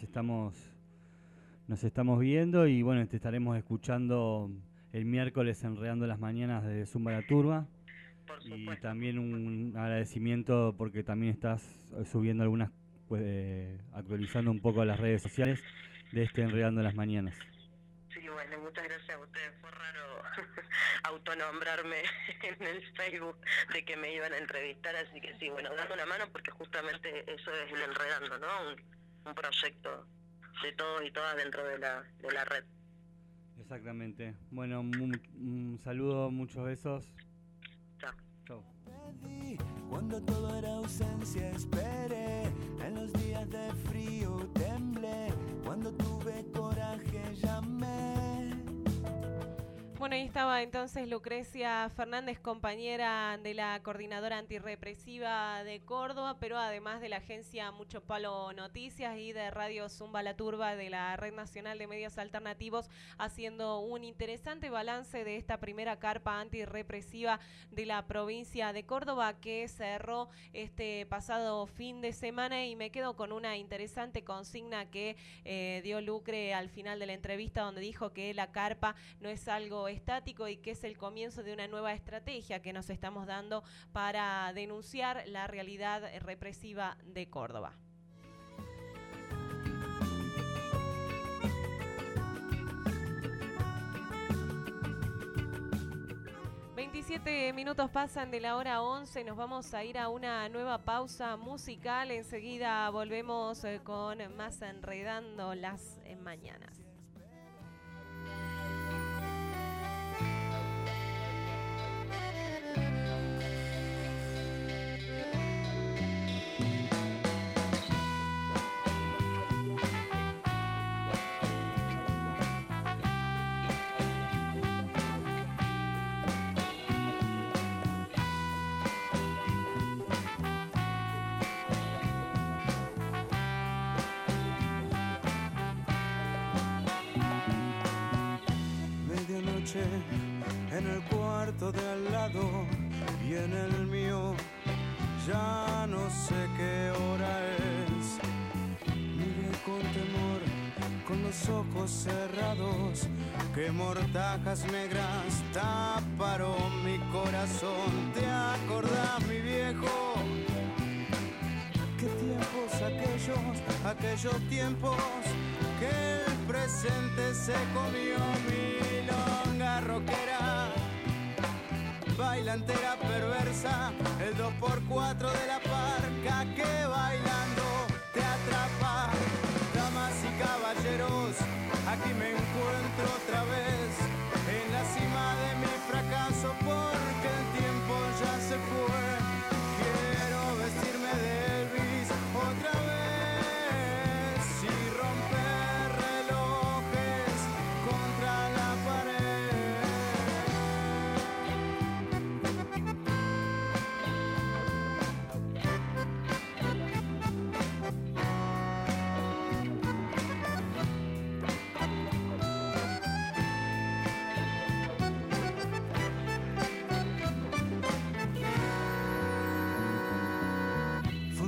estamos viendo y bueno, te estaremos escuchando el miércoles Enredando las Mañanas de Zumba la Turba. Y también un agradecimiento porque también estás subiendo algunas, actualizando un poco las redes sociales de Enredando las Mañanas. Sí, bueno, muchas gracias a ustedes. Fue raro autonombrarme en el Facebook de que me iban a entrevistar, así que sí, bueno, dando una mano porque justamente eso es el Enredando, ¿no? Un proyecto de todos y todas dentro de la red. Exactamente. Bueno, un saludo, muchos besos. Chao. Cuando todo era ausencia esperé, en los días de frío temblé, cuando tuve coraje llamé. Bueno, ahí estaba entonces Lucrecia Fernández, compañera de la Coordinadora Antirrepresiva de Córdoba, pero además de la agencia Mucho Palo Noticias y de Radio Zumba la Turba de la Red Nacional de Medios Alternativos, haciendo un interesante balance de esta primera carpa antirrepresiva de la provincia de Córdoba que cerró este pasado fin de semana y me quedo con una interesante consigna que dio Lucre al final de la entrevista donde dijo que la carpa no es algo estático y que es el comienzo de una nueva estrategia que nos estamos dando para denunciar la realidad represiva de Córdoba. Minutos pasan de la hora 11, nos vamos a ir a una nueva pausa musical, enseguida volvemos con más Enredando las Mañanas. En el cuarto de al lado y en el mío ya no sé qué hora es. Miré con temor, con los ojos cerrados, que mortajas negras taparon mi corazón. ¿Te acordás, mi viejo? ¿Qué tiempos aquellos tiempos que el presente se comió? Milonga rockera, bailantera perversa, el 2x4 de la parca que bailando te atrapa. Damas y caballeros, aquí me encuentro otra vez,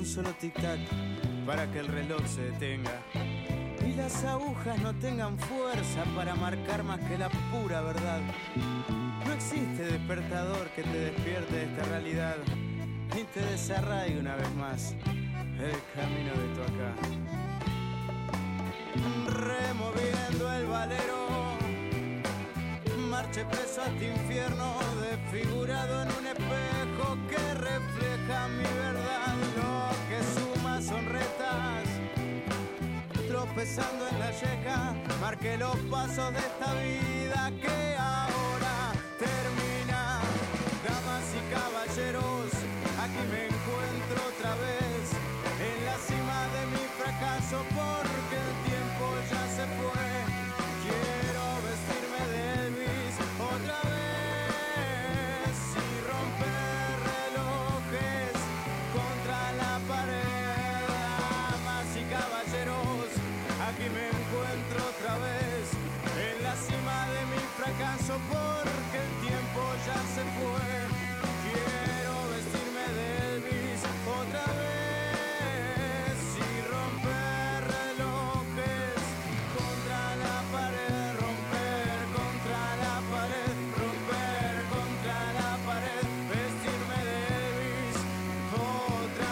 solo tic-tac para que el reloj se detenga y las agujas no tengan fuerza para marcar más que la pura verdad. No existe despertador que te despierte de esta realidad y te desarraigue una vez más el camino de tu acá. Removiendo el valero, marche preso a este infierno, desfigurado en un espejo que refleja mi verdad. Lo que suma son retas, tropezando en la yeca, marque los pasos de esta vida que ahora termina. Damas y caballeros, aquí me encuentro otra vez, en la cima de mi fracaso, porque el tiempo ya se fue. Quiero vestirme de Elvis otra vez y romper relojes contra la pared. Damas y caballeros, aquí me encuentro otra vez, en la cima de mi fracaso, porque el tiempo ya se fue. Quiero vestirme de Elvis otra vez y romper relojes contra la pared, romper contra la pared, romper contra la pared, vestirme de Elvis otra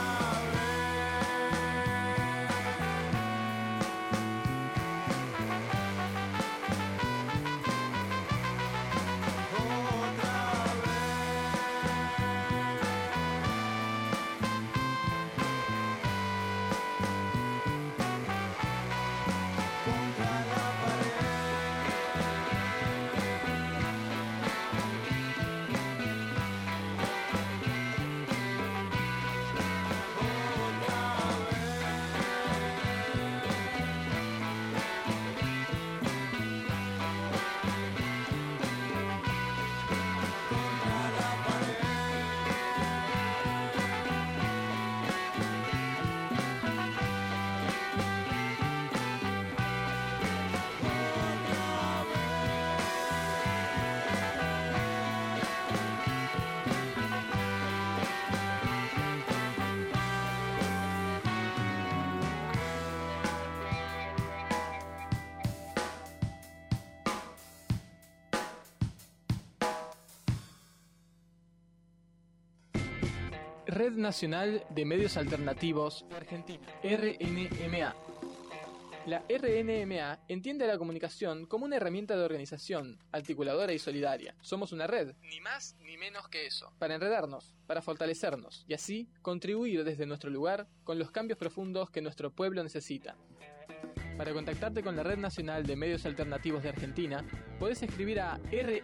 Red Nacional de Medios Alternativos de Argentina, RNMA. La RNMA entiende a la comunicación como una herramienta de organización, articuladora y solidaria. Somos una red, ni más ni menos que eso, para enredarnos, para fortalecernos y así contribuir desde nuestro lugar con los cambios profundos que nuestro pueblo necesita. Para contactarte con la Red Nacional de Medios Alternativos de Argentina, podés escribir a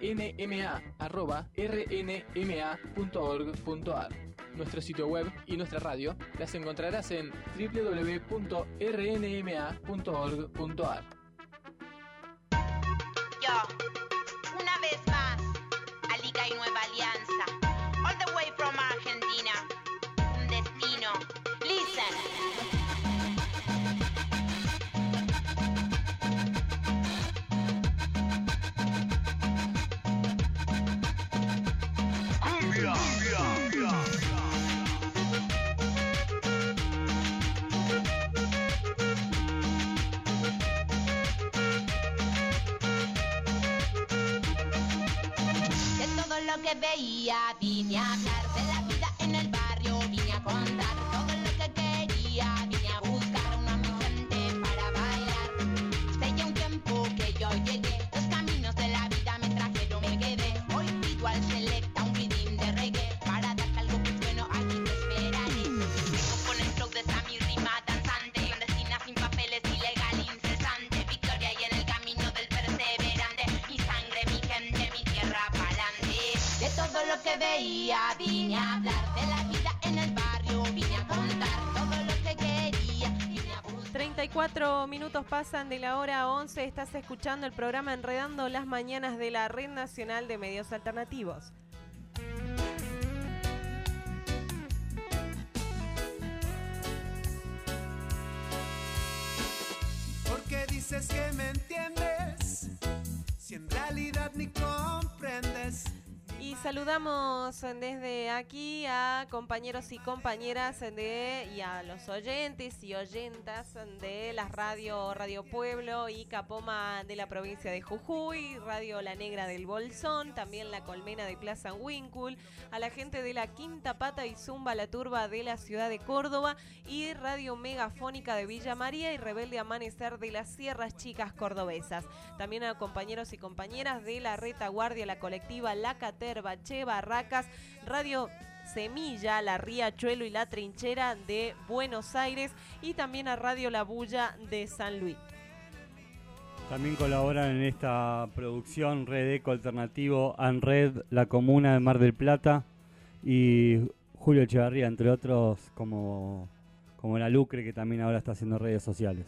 rnma@rnma.org.ar. Nuestro sitio web y nuestra radio las encontrarás en www.rnma.org.ar. Yo, una vez más, Alica y Nueva Alianza, all the way from Argentina, un destino, listen. Que veía, vine a hablar de la vida en el barrio, vine a contar todo lo que quería, vine a buscar una mi gente para bailar. Hace ya un tiempo que yo llegué, los caminos de la vida me trajeron, me quedé. Hoy pido al Selecta un ritmo de reggae, para darte algo que bueno, aquí te esperaré. Vengo con el flow de esa mi rima danzante, clandestina sin papeles, ilegal, incesante. Victoria y en el camino del perseverante, mi sangre, mi gente, mi tierra pa'lante. De todo lo que veía, vine a hablar de la vida en el barrio, vine a contar todo lo que quería, vine a buscar. 34 minutos pasan de la hora 11, estás escuchando el programa Enredando las Mañanas de la Red Nacional de Medios Alternativos. ¿Por qué dices que me entiendes? Si en realidad ni comprendes. Y saludamos desde aquí a compañeros y compañeras y a los oyentes y oyentas de las Radio Pueblo y Capoma de la provincia de Jujuy, Radio La Negra del Bolsón, también La Colmena de Plaza Huíncul, a la gente de la Quinta Pata y Zumba La Turba de la ciudad de Córdoba y Radio Megafónica de Villa María y Rebelde Amanecer de las Sierras Chicas Cordobesas. También a compañeros y compañeras de la Retaguardia, la colectiva La Caterva, Che Barracas, Radio Semilla, La Riachuelo y La Trinchera de Buenos Aires y también a Radio La Bulla de San Luis. También colaboran en esta producción Red Eco Alternativo, ANRED, La Comuna de Mar del Plata y Julio Echevarría, entre otros, como La Lucre, que también ahora está haciendo redes sociales.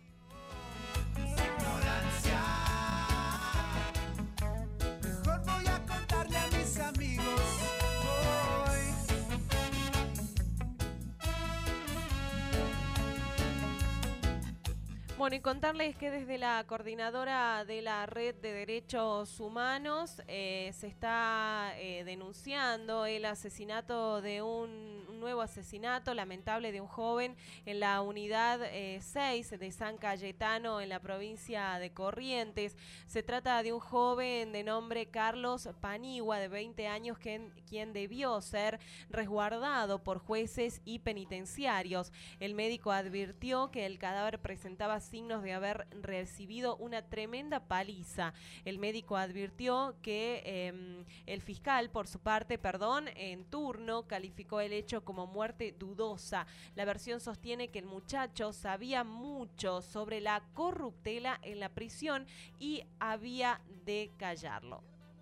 Bueno, y contarles que desde la coordinadora de la Red de Derechos Humanos se está denunciando el asesinato de un nuevo asesinato lamentable de un joven en la unidad 6 de San Cayetano en la provincia de Corrientes. Se trata de un joven de nombre Carlos Paniagua, de 20 años, quien debió ser resguardado por jueces y penitenciarios. El médico advirtió que el cadáver presentaba signos de haber recibido una tremenda paliza. El médico advirtió que el fiscal, por su parte, en turno, calificó el hecho como muerte dudosa. La versión sostiene que el muchacho sabía mucho sobre la corruptela en la prisión y había de callarlo.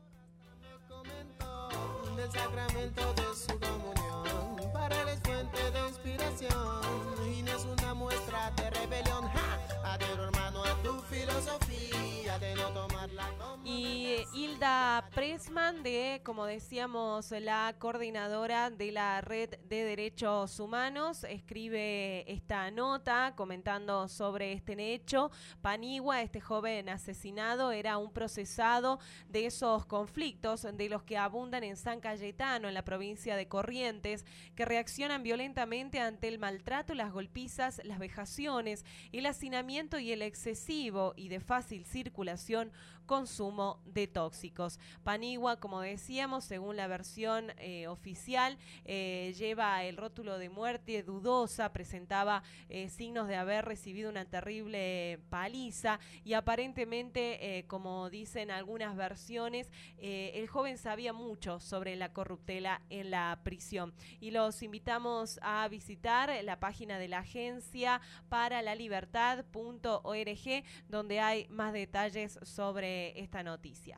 Del sacramento de su comunión, para él es fuente de inspiración y no es una muestra de rebelión. Adhiero, hermano, a tu filosofía de no tomarla como... Y Hilda Pressman, como decíamos, la coordinadora de la Red de Derechos Humanos, escribe esta nota comentando sobre este hecho. Paniagua, este joven asesinado, era un procesado de esos conflictos de los que abundan en San Cayetano, en la provincia de Corrientes, que reaccionan violentamente ante el maltrato, las golpizas, las vejaciones, el hacinamiento y el excesivo y de fácil circulación consumo de tóxicos. Paniagua, como decíamos, según la versión oficial, lleva el rótulo de muerte dudosa, presentaba signos de haber recibido una terrible paliza y aparentemente, como dicen algunas versiones, el joven sabía mucho sobre la corruptela en la prisión. Y los invitamos a visitar la página de la Agencia para la Libertad.org, donde hay más detalles sobre esta noticia.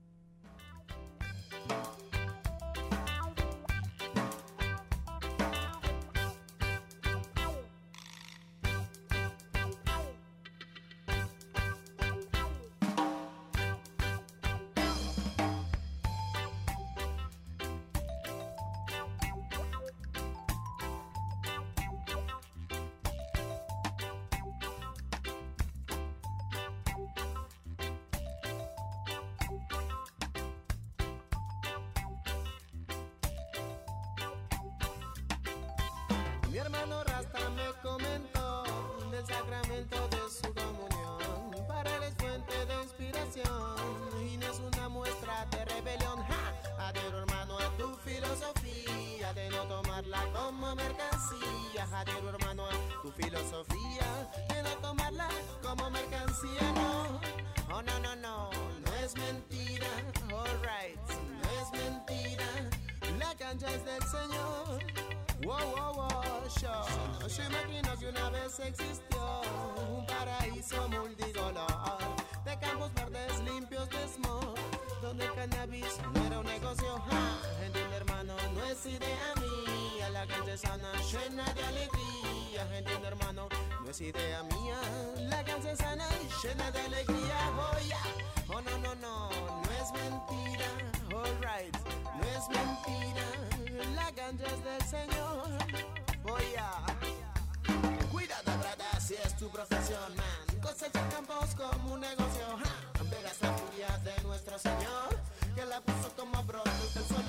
Mi hermano Rasta me comentó del sacramento de su comunión. Para él es fuente de inspiración y no es una muestra de rebelión. Adhiero, hermano, a tu filosofía de no tomarla como mercancía. Adhiero, hermano, a tu filosofía de no tomarla como mercancía. No, oh, no, no, no, no es mentira. Alright, no es mentira. La cancha es del Señor. Wow, wow, wow, yo se imagino que una vez existió un paraíso multicolor de campos verdes limpios de smog, donde el cannabis no era un negocio. Entiende, hermano, no es idea mía. La cancha es sana, llena de alegría. Entiende, hermano, no es idea mía. La cancha es sana y llena de alegría. Oh, yeah. Oh, no, no, no, no es mentira. Alright, no es mentira. La cancha es del Señor. Voy a cuidado, brada, si es tu profesión, man. Cosecha campos como un negocio. Verás la furia de nuestro Señor, que la puso como brotes del suelo.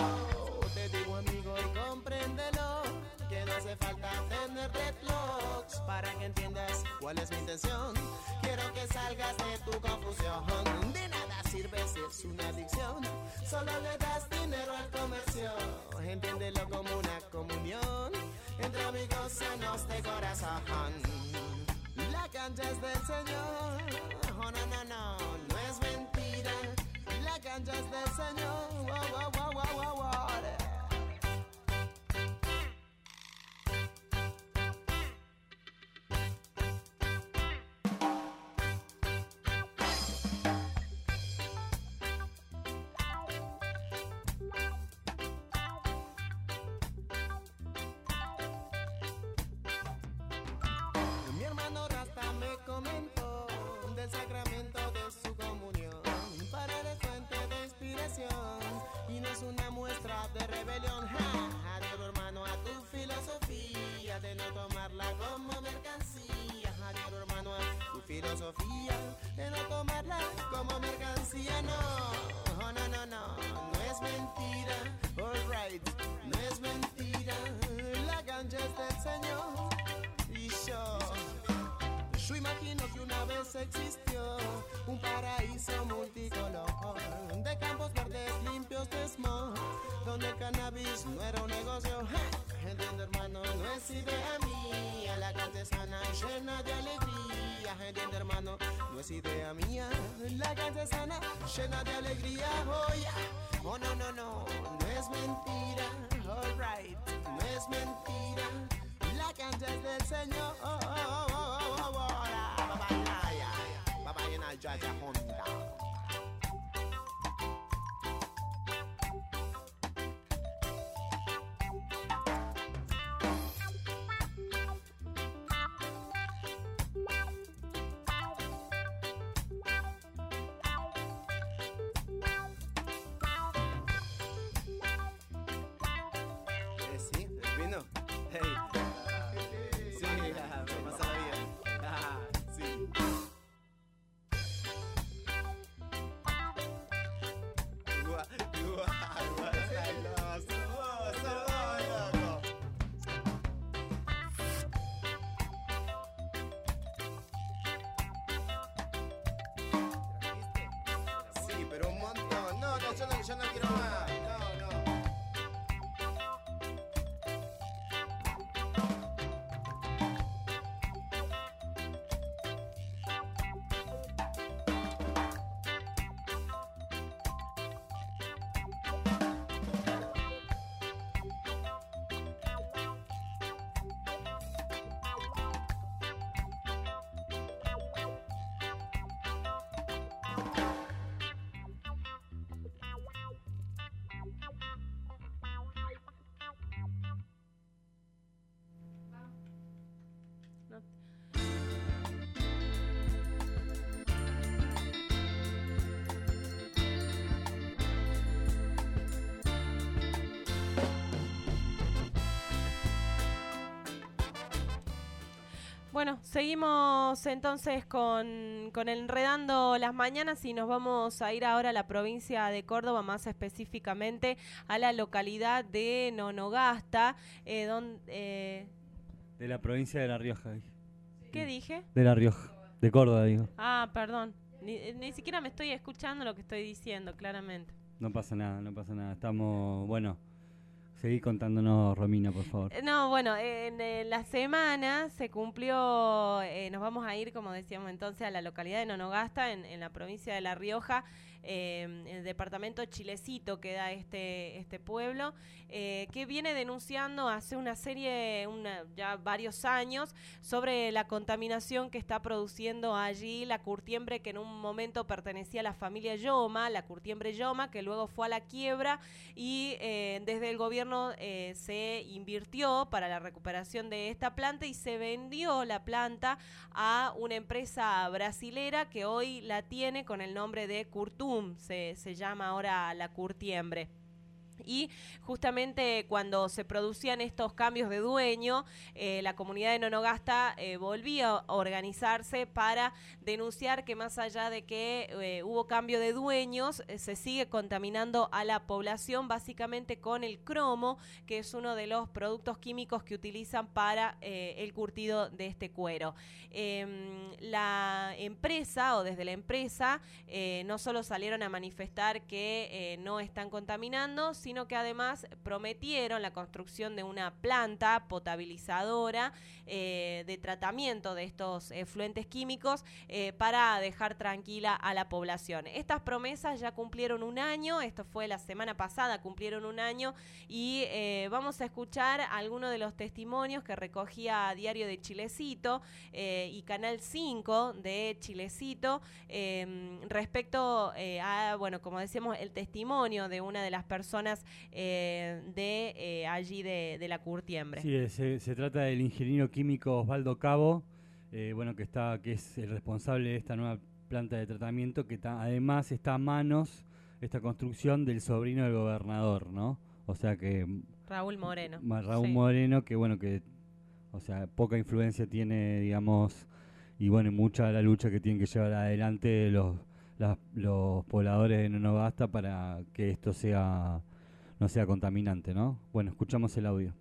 para que entiendas cuál es mi intención. Quiero que salgas de tu confusión. De nada sirve si es una adicción. Solo le das dinero al comercio. Entiéndelo como una comunión entre amigos sanos de corazón. La cancha es del Señor. Oh, no, no, no, no es mentira. La cancha es del Señor. Wow, wow, wow, wow, wow, wow. Mi hermano Rasta me comentó del sacramento de su comunión. Para él es fuente de inspiración y no es una muestra de rebelión. Adhiero, hermano, a tu filosofía de no tomarla como mercancía. Adhiero, hermano, a tu filosofía de no tomarla como mercancía. No, oh, no, no, no, no es mentira. Alright, no es mentira. La cancha es del Señor. Y yo imagino que una vez existió un paraíso multicolor de campos verdes limpios de smog, donde el cannabis no era un negocio. Entiende, hermano, no es idea mía. La cancha sana llena de alegría. Entiende, hermano, no es idea mía. La cancha sana llena de alegría. Oh, yeah. Oh, no, no, no, no es mentira. Alright, no es mentira. La cancha es del Señor. Bye-bye, and I judge a Honda. Sí, el vino. Hey. Sí, me pasa bien. Sí. Sí, pero un montón. No, yo no quiero más. No, no. Bueno, seguimos entonces con el Enredando las Mañanas y nos vamos a ir ahora a la provincia de Córdoba, más específicamente a la localidad de Nonogasta, De la provincia de La Rioja. ¿Qué dije? De La Rioja, de Córdoba, digo. Ah, perdón. Ni siquiera me estoy escuchando lo que estoy diciendo, claramente. No pasa nada, no pasa nada. Estamos, bueno, seguí contándonos, Romina, por favor. No, bueno, en la semana se cumplió, nos vamos a ir, como decíamos entonces, a la localidad de Nonogasta, en la provincia de La Rioja, el departamento Chilecito queda este pueblo, que viene denunciando hace ya varios años sobre la contaminación que está produciendo allí la curtiembre, que en un momento pertenecía a la familia Yoma, la curtiembre Yoma, que luego fue a la quiebra y desde el gobierno se invirtió para la recuperación de esta planta y se vendió la planta a una empresa brasilera que hoy la tiene con el nombre de Curtum, se llama ahora la curtiembre. Y justamente cuando se producían estos cambios de dueño, la comunidad de Nonogasta volvía a organizarse para denunciar que más allá de que hubo cambio de dueños, se sigue contaminando a la población básicamente con el cromo, que es uno de los productos químicos que utilizan para el curtido de este cuero. La empresa, o desde la empresa, no solo salieron a manifestar que no están contaminando, sino que además prometieron la construcción de una planta potabilizadora de tratamiento de estos efluentes químicos para dejar tranquila a la población. Estas promesas ya cumplieron un año, esto fue la semana pasada, cumplieron un año, y vamos a escuchar algunos de los testimonios que recogía Diario de Chilecito y Canal 5 de Chilecito respecto a, bueno, como decíamos, el testimonio de una de las personas de allí de la Curtiembre. Sí, se trata del ingeniero químico Osvaldo Cabo, bueno, que es el responsable de esta nueva planta de tratamiento, que además está a manos esta construcción del sobrino del gobernador, ¿no? O sea que Raúl Moreno. Raúl sí. Moreno, que bueno, que o sea, poca influencia tiene, digamos, y bueno, mucha la lucha que tienen que llevar adelante los pobladores de Nonogasta para que esto no sea contaminante, ¿no? Bueno, escuchamos el audio.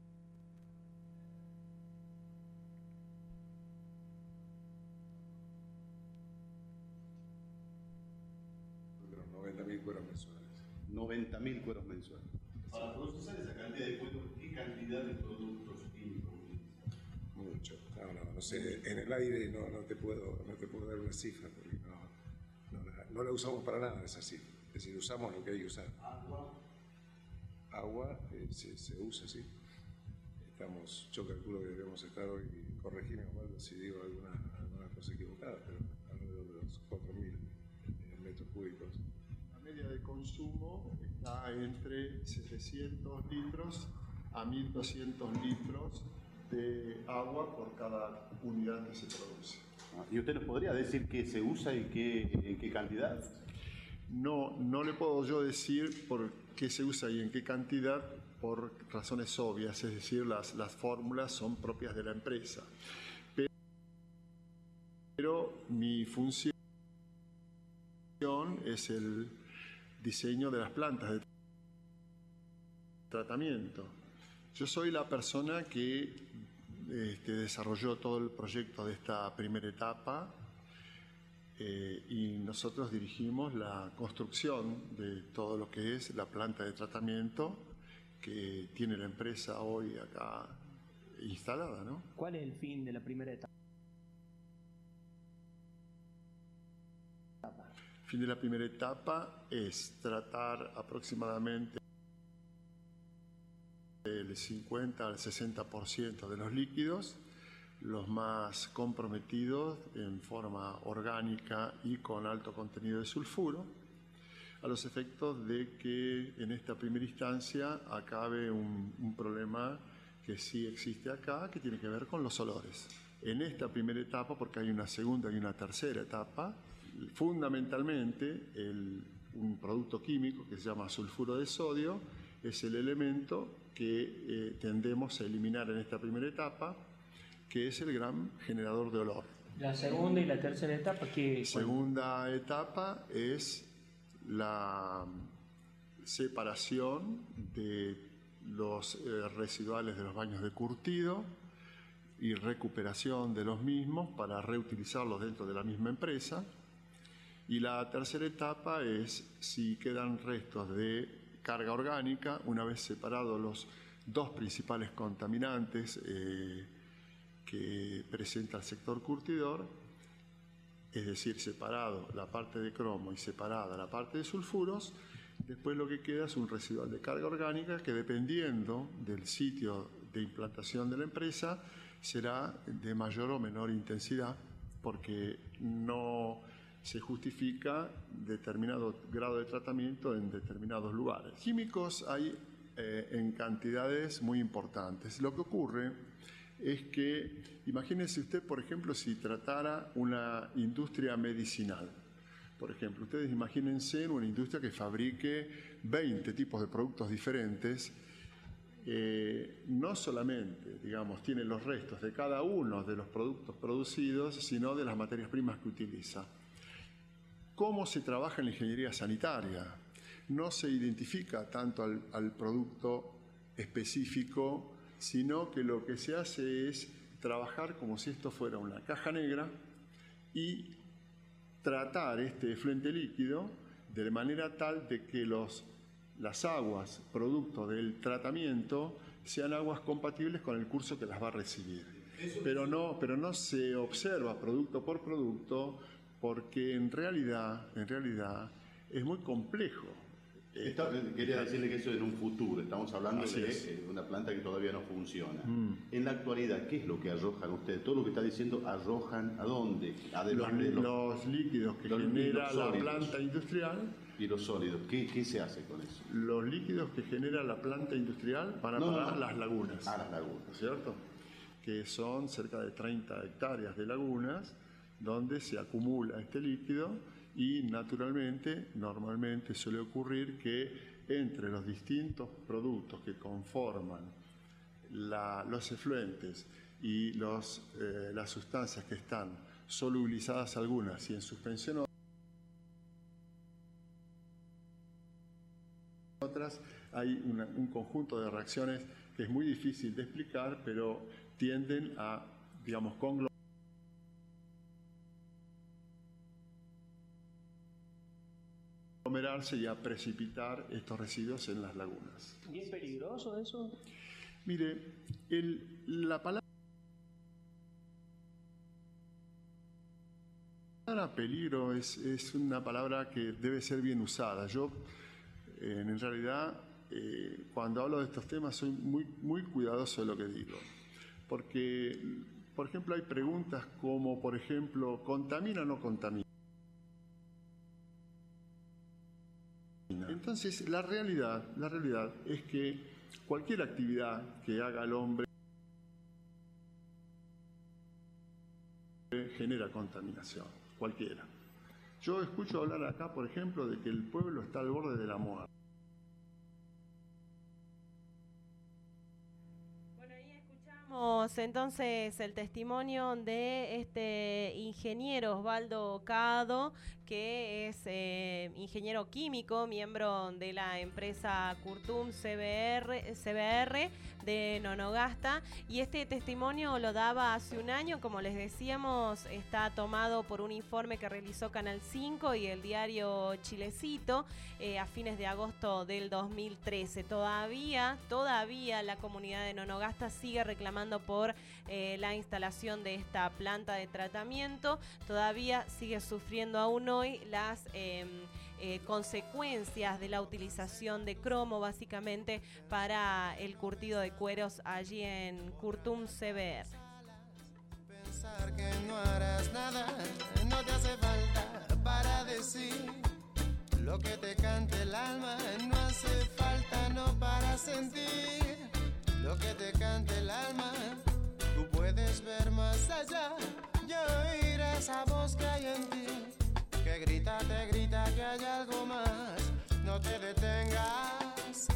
Los 90.000 cueros mensuales. 90.000 cueros mensuales. Para procesar esa cantidad de cueros, ¿qué cantidad de productos químicos utilizan? Mucho. No sé, en el aire no te puedo dar una cifra, porque no la usamos para nada esa cifra. Es decir, usamos lo que hay que usar. Agua se usa, sí. Yo calculo que debemos estar hoy, corregime Osvaldo si digo alguna cosa equivocada, pero alrededor de los 4.000 metros cúbicos. La media de consumo está entre 700 litros a 1.200 litros de agua por cada unidad que se produce. ¿Y usted nos podría decir qué se usa y en qué cantidad? No le puedo yo decir por qué se usa y en qué cantidad, por razones obvias, es decir, las fórmulas son propias de la empresa. Pero mi función es el diseño de las plantas de tratamiento. Yo soy la persona que desarrolló todo el proyecto de esta primera etapa y nosotros dirigimos la construcción de todo lo que es la planta de tratamiento que tiene la empresa hoy acá instalada, ¿no? ¿Cuál es el fin de la primera etapa? El fin de la primera etapa es tratar aproximadamente del 50 al 60% de los líquidos, los más comprometidos en forma orgánica y con alto contenido de sulfuro, a los efectos de que en esta primera instancia acabe un problema que sí existe acá, que tiene que ver con los olores. En esta primera etapa, porque hay una segunda y una tercera etapa, fundamentalmente un producto químico que se llama sulfuro de sodio es el elemento que tendemos a eliminar en esta primera etapa, que es el gran generador de olor. La segunda y la tercera etapa, ¿qué? Segunda etapa es la separación de los residuales de los baños de curtido y recuperación de los mismos para reutilizarlos dentro de la misma empresa. Y la tercera etapa es si quedan restos de carga orgánica, una vez separados los dos principales contaminantes que presenta el sector curtidor, es decir, separado la parte de cromo y separada la parte de sulfuros, después lo que queda es un residual de carga orgánica que, dependiendo del sitio de implantación de la empresa, será de mayor o menor intensidad, porque no se justifica determinado grado de tratamiento en determinados lugares. Químicos hay en cantidades muy importantes. Lo que ocurre es que, imagínese usted, por ejemplo, si tratara una industria medicinal. Por ejemplo, ustedes imagínense una industria que fabrique 20 tipos de productos diferentes. No solamente, digamos, tiene los restos de cada uno de los productos producidos, sino de las materias primas que utiliza. ¿Cómo se trabaja en la ingeniería sanitaria? No se identifica tanto al producto específico, sino que lo que se hace es trabajar como si esto fuera una caja negra y tratar este efluente líquido de manera tal de que las aguas producto del tratamiento sean aguas compatibles con el curso que las va a recibir. Pero no se observa producto por producto, porque en realidad es muy complejo. Quería decirle que eso en un futuro, estamos hablando de una planta que todavía no funciona. En la actualidad, ¿qué es lo que arrojan ustedes? Todo lo que está diciendo, ¿arrojan a dónde? Los líquidos que genera la planta industrial. ¿Y los sólidos? ¿Qué se hace con eso? Los líquidos que genera la planta industrial van a parar las lagunas. Las lagunas. ¿Cierto? Que son cerca de 30 hectáreas de lagunas donde se acumula este líquido y normalmente suele ocurrir que entre los distintos productos que conforman los efluentes y las sustancias que están solubilizadas algunas y en suspensión otras, hay un conjunto de reacciones que es muy difícil de explicar, pero tienden a, digamos, conglomerarse y a precipitar estos residuos en las lagunas. ¿Y es peligroso eso? Mire, la palabra peligro es una palabra que debe ser bien usada. Yo, en realidad, cuando hablo de estos temas soy muy cuidadoso de lo que digo. Porque, por ejemplo, hay preguntas como, por ejemplo, ¿contamina o no contamina? Entonces, la realidad es que cualquier actividad que haga el hombre genera contaminación, cualquiera. Yo escucho hablar acá, por ejemplo, de que el pueblo está al borde de la muerte. Entonces el testimonio de este ingeniero Osvaldo Cado, que es ingeniero químico, miembro de la empresa Curtum CBR de Nonogasta, y este testimonio lo daba hace un año. Como les decíamos, está tomado por un informe que realizó Canal 5 y el diario Chilecito a fines de agosto del 2013. Todavía la comunidad de Nonogasta sigue reclamando por la instalación de esta planta de tratamiento. Todavía sigue sufriendo aún hoy las consecuencias de la utilización de cromo, básicamente para el curtido de cueros allí en Curtum CBR. Pensar que no harás nada, no te hace falta para decir lo que te cante el alma, no hace falta no para sentir lo que te cante el alma. Tú puedes ver más allá y oír esa voz que hay en ti, que grita, te grita que hay algo más. No te detengas.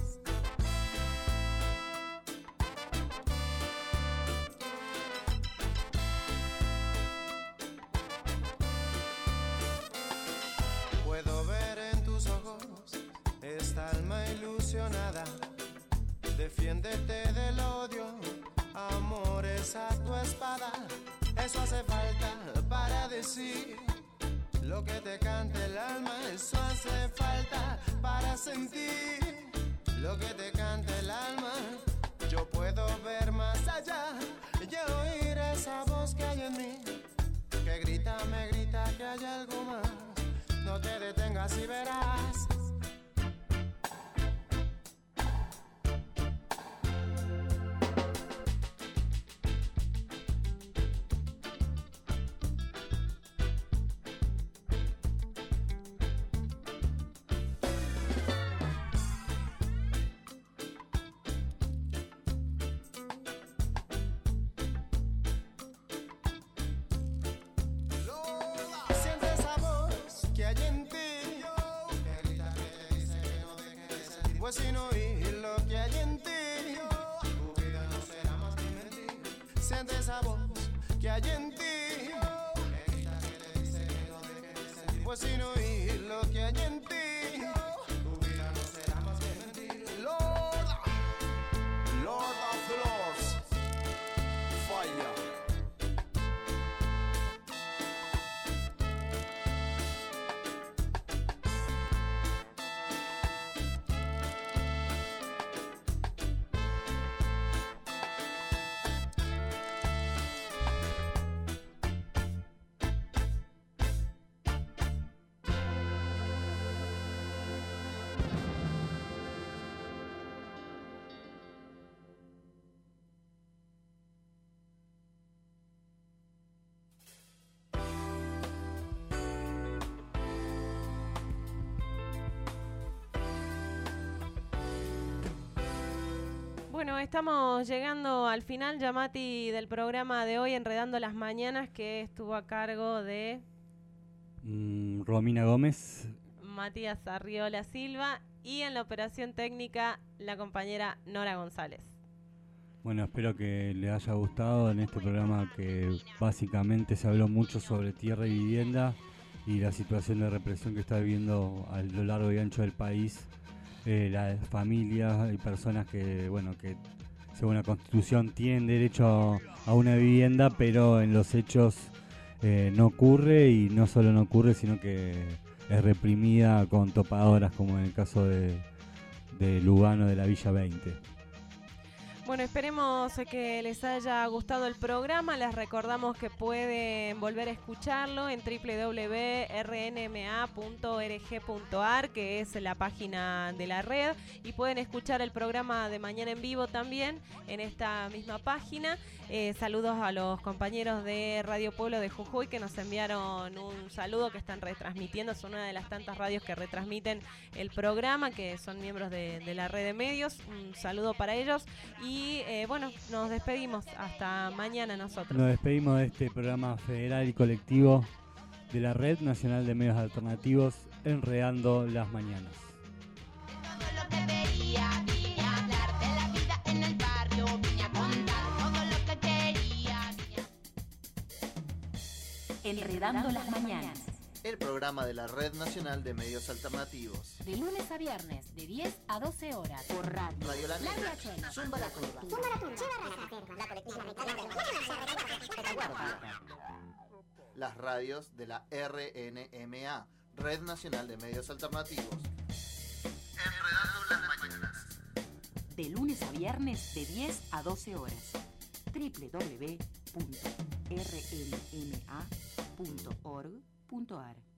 Puedo ver en tus ojos esta alma ilusionada. Defiéndete del odio, amor es a tu espada. Eso hace falta para decir lo que te cante el alma. Eso hace falta para sentir lo que te cante el alma. Yo puedo ver más allá y oír esa voz que hay en mí, que grita, me grita que hay algo más. No te detengas y verás. Siente esa voz que hay en Pues sin oír lo que hay en ti, tu vida no será más que mentir. Siente esa voz que hay en ti, esta que te dice que no dejes de sentir. Pues sin oír lo que hay en ti, tu vida no será más que mentir. Lord of the Lords, fire. Bueno, estamos llegando al final, Yamati, del programa de hoy, Enredando las Mañanas, que estuvo a cargo de Romina Gómez, Matías Arriola Silva y en la operación técnica la compañera Nora González. Bueno, espero que les haya gustado en este programa que básicamente se habló mucho sobre tierra y vivienda y la situación de represión que está viviendo a lo largo y ancho del país. Las familias y personas que, bueno, que según la Constitución tienen derecho a una vivienda, pero en los hechos no ocurre, y no solo no ocurre, sino que es reprimida con topadoras, como en el caso de Lugano de la Villa 20. Bueno, esperemos que les haya gustado el programa. Les recordamos que pueden volver a escucharlo en www.rnma.org.ar, que es la página de la red, y pueden escuchar el programa de mañana en vivo también en esta misma página. Saludos a los compañeros de Radio Pueblo de Jujuy que nos enviaron un saludo, que están retransmitiendo. Son una de las tantas radios que retransmiten el programa, que son miembros de la red de medios. Un saludo para ellos. Y bueno, nos despedimos hasta mañana nosotros. Nos despedimos de este programa federal y colectivo de la Red Nacional de Medios Alternativos, Enredando las Mañanas. Enredando las Mañanas, el programa de la Red Nacional de Medios Alternativos. de lunes a viernes, de 10 a 12 horas, por radio. Radio La Negra, Riachuelo, Zumba la Curva, las radios de la RNMA, Red Nacional de Medios Alternativos. Enredando las Mañanas, de lunes a viernes, de 10 a 12 horas. www.rnma.org.ar